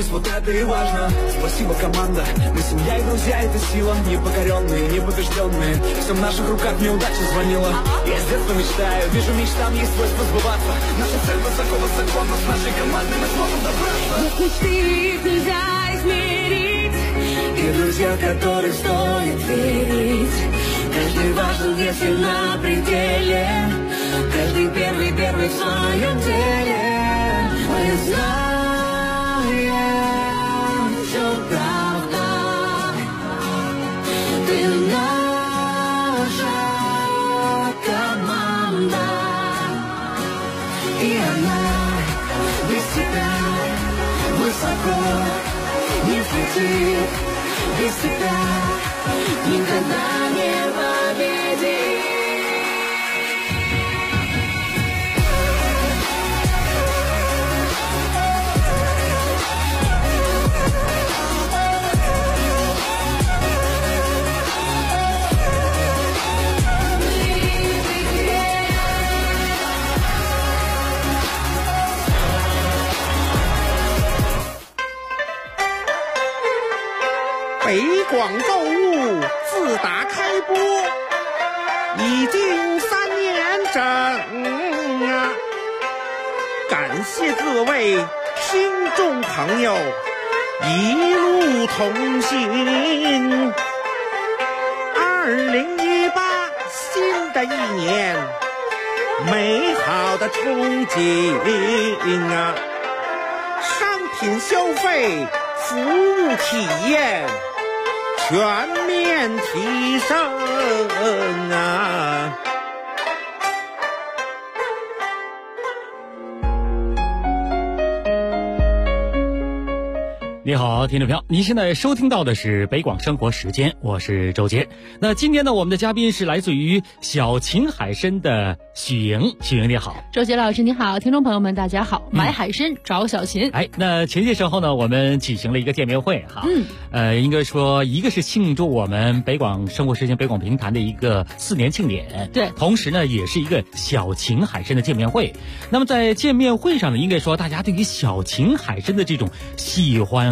И друзья, которых стоит верить. Каждый важен, если на пределе. Каждый первый в своем деле. Мы знаем, что правда. Ты наша команда. И она без тебя высоко не взлетит. Без тебя никогда не победить. 北广购物自打开播已经3年整感谢各位听众朋友一路同行。2018新的一年，美好的憧憬商品消费，服务体验全面提升你好，听众朋友，您现在收听到的是北广生活时间，我是周杰。那今天呢，我们的嘉宾是来自于小秦海参的许莹。许莹你好。 周杰老师你好，听众朋友们大家好。买海参找小秦。 那前些时候呢，我们举行了一个见面会应该说一个是庆祝我们北广生活时间北广评弹的一个4年庆典， 对， 同时呢也是一个小秦海参的见面会。那么在见面会上呢，应该说大家对于小秦海参的这种喜欢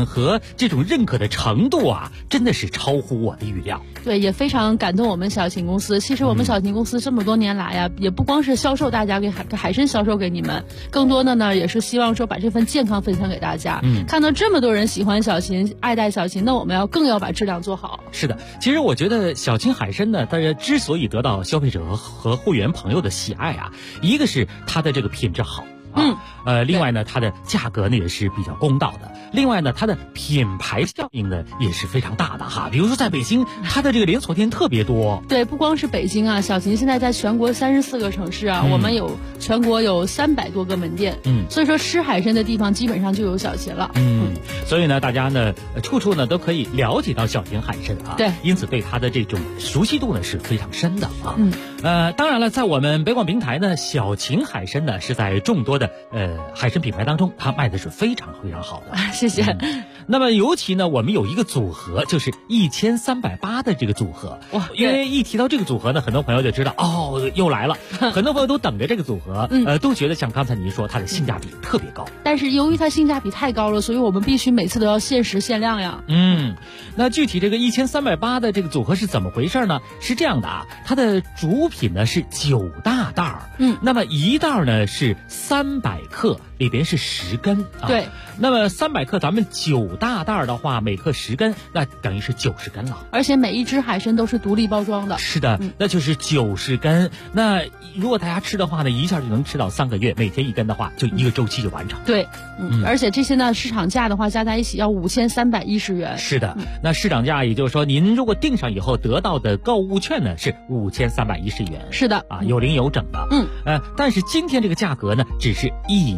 和这种认可的程度啊，真的是超乎我的预料。 对，也非常感动我们小秦公司。其实我们小秦公司这么多年来呀，也不光是销售大家给海参销售给你们，更多的呢也是希望说把这份健康分享给大家。看到这么多人喜欢小秦，爱戴小秦，那我们更要把质量做好。 是的，其实我觉得小秦海参呢，它之所以得到消费者和会员朋友的喜爱啊，一个是它的这个品质好。另外呢，它的价格呢也是比较公道的。另外呢，它的品牌效应呢也是非常大的哈。比如说在北京，它的这个连锁店特别多。 对，不光是北京啊，小秦现在在全国34个城市啊，我们全国有300多个门店。所以说吃海参的地方基本上就有小秦了。 所以呢，大家呢处处呢都可以了解到小秦海参啊。 对， 因此对它的这种熟悉度呢是非常深的啊。当然了，在我们北广平台呢，小秦海参呢是在众多的海参品牌当中，它卖的是非常非常好的。 谢谢。 那么尤其呢，我们有一个组合，就是1380的这个组合。哇！因为一提到这个组合呢，很多朋友就知道又来了。很多朋友都等着这个组合，都觉得像刚才您说，它的性价比特别高。 但是由于它性价比太高了，所以我们必须每次都要限时限量呀。 那具体这个1380的这个组合是怎么回事呢？是这样的啊，它的主品呢是9大袋儿。那么一袋呢是300克，里边是10根啊。 对。 那么300克，咱们9大袋的话，每克10根，那等于是90根了。 而且每一只海参都是独立包装的。 是的，那就是90根。那如果大家吃的话呢，一下就能吃到3个月，每天1根的话，就1个周期就完成。 对，而且这些呢，市场价的话加在一起要5310元。 是的，那市场价也就是说，您如果订上以后得到的购物券呢是5310元。 是的， 啊，有零有整的。但是今天这个价格呢，只是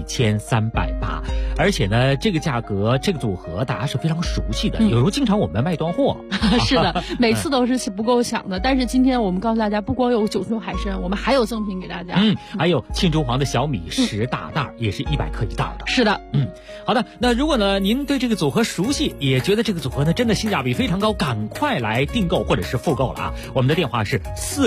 1380，而且呢，这个价格这个组合大家是非常熟悉的，有时候经常我们卖断货。 是的，每次都是不够抢的。但是今天我们告诉大家，不光有9种海参，我们还有赠品给大家。 还有沁中黄的小米10大袋，也是100克一袋的。 是的， 好的。那如果呢您对这个组合熟悉，也觉得这个组合呢真的性价比非常高，赶快来订购或者是复购了啊！我们的电话是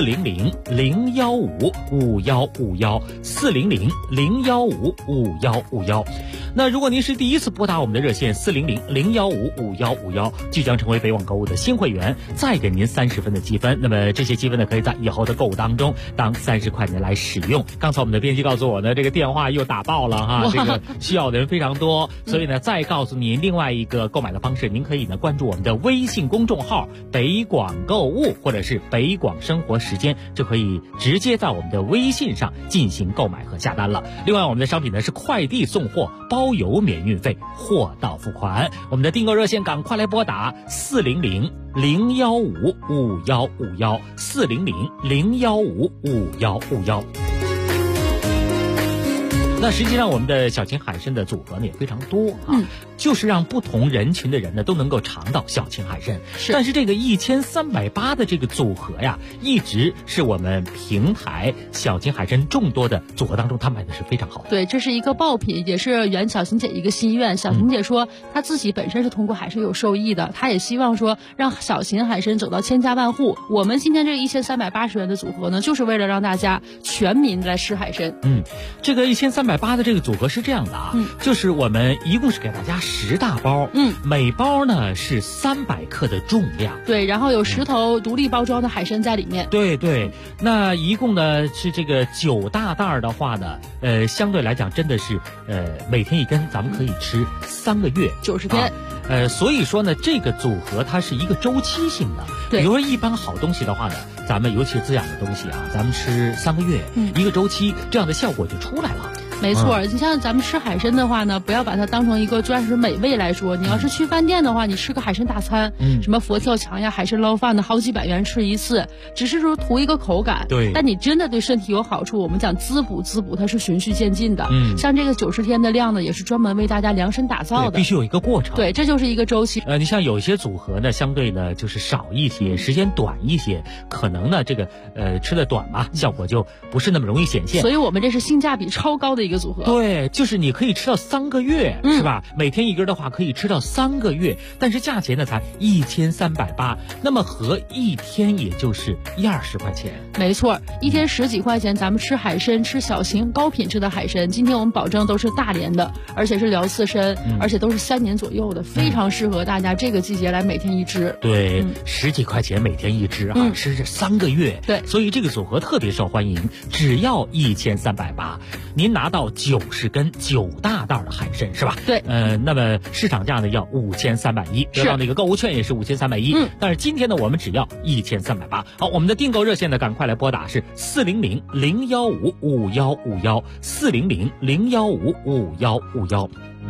400-015-5151，400-015-5151。那如果您是第一次拨打我们的热线400-015-5151，即将成为北网购物的新会员，再给您30分的积分。那么这些积分呢，可以在以后的购物当中当30块钱来使用。刚才我们的编辑告诉我呢，这个电话又打爆了哈，这个需要的人非常多，所以呢，再告诉您另外一个购买的方式，您可以呢关注我们的微信公众号北广购物或者是北广生活时间，就可以直接在我们的微信上进行购买和下单了。另外我们的商品呢是快递送货，包邮免运费，货到付款。我们的订购热线赶快来拨打400-015-5151，400-015-5151。那实际上我们的小秦海参的组合呢也非常多啊，就是让不同人群的人呢都能够尝到小秦海参。但是这个1380的这个组合呀，一直是我们平台小秦海参众多的组合当中，它卖的是非常好的。 对，这是一个爆品，也是圆小秦姐一个心愿。小秦姐说，她自己本身是通过海参有受益的，她也希望说让小秦海参走到千家万户。我们今天这个1380元的组合呢，就是为了让大家全民来吃海参。 这个1380的这个组合是这样的啊，就是我们一共是给大家10大包，每包呢是300克的重量。 对，然后有10头独立包装的海参在里面。 对，那一共呢是这个9大袋的话呢，相对来讲真的是每天1根，咱们可以吃3个月 90天。 所以说呢，这个组合它是一个周期性的。 对， 比如说一般好东西的话呢，咱们尤其是滋养的东西啊，咱们吃3个月，一个周期，这样的效果就出来了。 没错，你像咱们吃海参的话呢，不要把它当成一个专属美味来说。你要是去饭店的话，你吃个海参大餐，什么佛跳墙呀、海参捞饭的，好几百元吃一次，只是说图一个口感。 对， 但你真的对身体有好处，我们讲滋补，它是循序渐进的。像这个90天的量呢，也是专门为大家量身打造的， 必须有一个过程。 对，这就是一个周期。 你像有一些组合呢，相对呢就是少一些，时间短一些，可能呢这个吃的短嘛，效果就不是那么容易显现。 所以我们这是性价比超高的一个个组合。 对，就是你可以吃到3个月，是吧？每天1根的话可以吃到3个月，但是价钱呢才1380，那么合1天也就是20块钱。 没错，1天10几块钱，咱们吃海参，吃小型高品质的海参。今天我们保证都是大连的，而且是辽刺参，而且都是3年左右的，非常适合大家这个季节来每天1只。 对，10几块钱每天1只啊，吃这3个月。 对， 所以这个组合特别受欢迎，只要1380，您拿到90根9大袋的海参，是吧？ 对， 那么市场价呢要5310，得到那个购物券也是5310。但是今天呢，我们只要1380。好，我们的订购热线呢，赶快来拨打是400-015-5151，400-015-5151。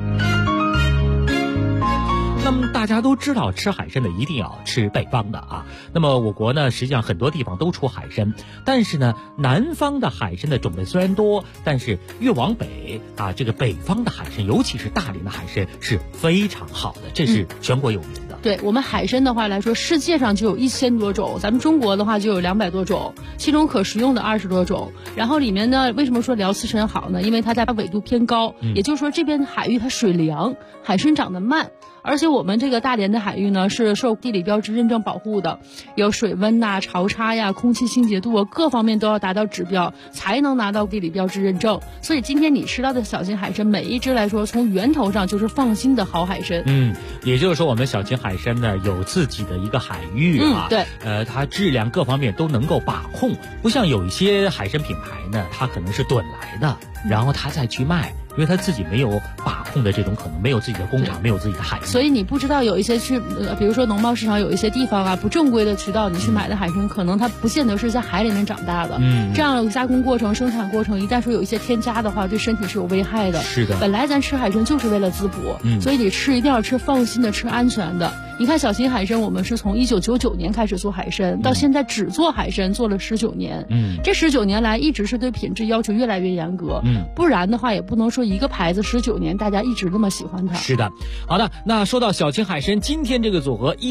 那么大家都知道，吃海参的一定要吃北方的啊。那么我国呢，实际上很多地方都出海参，但是呢，南方的海参的种类虽然多，但是越往北啊，这个北方的海参，尤其是大连的海参是非常好的，这是全国有名的。 对，我们海参的话来说，世界上就有1000多种，咱们中国的话就有200多种，其中可食用的20多种。然后里面呢，为什么说辽刺参好呢？因为它在纬度偏高，也就是说这边海域它水凉，海参长得慢。而且我们这个大连的海域呢，是受地理标志认证保护的，有水温呐、潮差呀、空气清洁度啊，各方面都要达到指标，才能拿到地理标志认证。所以今天你吃到的小型海参，每一只来说，从源头上就是放心的好海参。 也就是说，我们小型海参呢有自己的一个海域啊， 对， 它质量各方面都能够把控，不像有一些海参品牌呢，它可能是趸来的，然后它再去卖。因为他自己没有把控的这种可能，没有自己的工厂，没有自己的海域， 所以你不知道有一些比如说农贸市场有一些地方啊，不正规的渠道，你去买的海参，可能它不见得是在海里面长大的。这样加工过程、生产过程，一旦说有一些添加的话，对身体是有危害的。 是的， 本来咱吃海参就是为了滋补，所以你吃一定要吃放心的，吃安全的。你看小型海参，我们是从1999年开始做海参，到现在只做海参做了19年。这19年来一直是对品质要求越来越严格。不然的话也不能说一个牌子19年大家一直那么喜欢它。 是的，好的，那说到小型海参，今天这个组合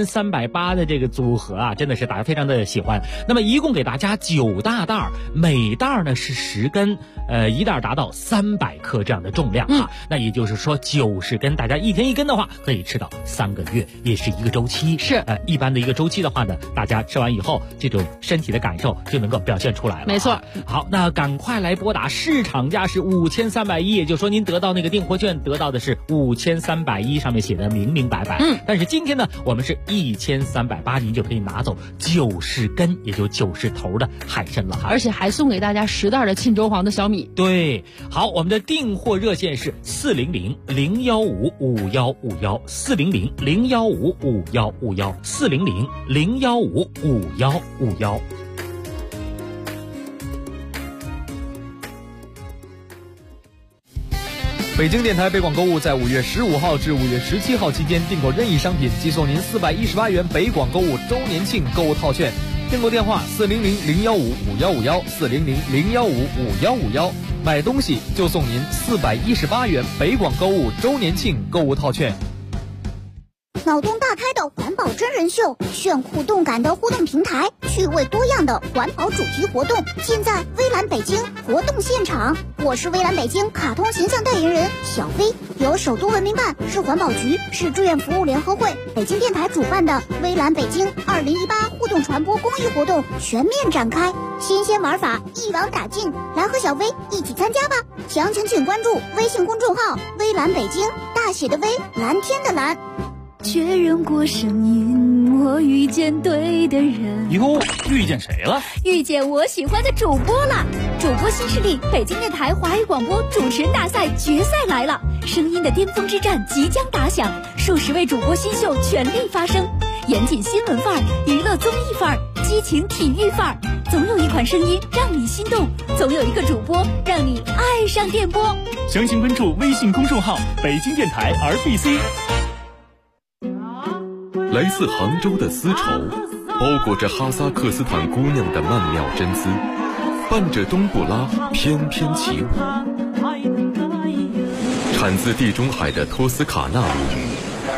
1380的这个组合啊，真的是大家非常的喜欢。那么一共给大家9大袋，每袋呢是10根，一袋达到300克这样的重量啊。那也就是说90根，大家1天1根的话，可以吃到3个月。也是一个周期， 是一般的一个周期的话呢，大家吃完以后，这种身体的感受就能够表现出来了。 没错， 好，那赶快来拨打，市场价是5310，也就是说您得到那个订货券，得到的是5310，上面写的明明白白。但是今天呢，我们是1380，您就可以拿走90根，也就90头的海参了， 而且还送给大家10袋的沁州黄的小米。 对，好，我们的订货热线是400-015-5151，400-015-5151。 北京电台北广购物在5月15号至5月17号期间订购任意商品，即送您418元北广购物周年庆购物套券。订购电话400-015-5151，400-015-5151。买东西就送您418元北广购物周年庆购物套券。 脑洞大开的环保真人秀，炫酷动感的互动平台，趣味多样的环保主题活动，尽在微蓝北京活动现场。我是微蓝北京卡通形象代言人小飞，由首都文明办、市环保局、市志愿服务联合会、北京电台主办的微蓝北京2018互动传播公益活动全面展开，新鲜玩法一网打尽，来和小飞一起参加吧！详情请关注微信公众号微蓝北京，大写的微，蓝天的蓝。 确认过声音，我遇见对的人。 哟，遇见谁了？ 遇见我喜欢的主播了！主播新势力北京电台华语广播主持人大赛决赛来了，声音的巅峰之战即将打响，数十位主播新秀全力发声，严谨新闻范儿，娱乐综艺范儿，激情体育范儿，总有一款声音让你心动，总有一个主播让你爱上电波。 详情关注微信公众号北京电台 RBC。 来自杭州的丝绸，包裹着哈萨克斯坦姑娘的曼妙真姿，伴着冬不拉翩起舞。产自地中海的托斯卡纳米，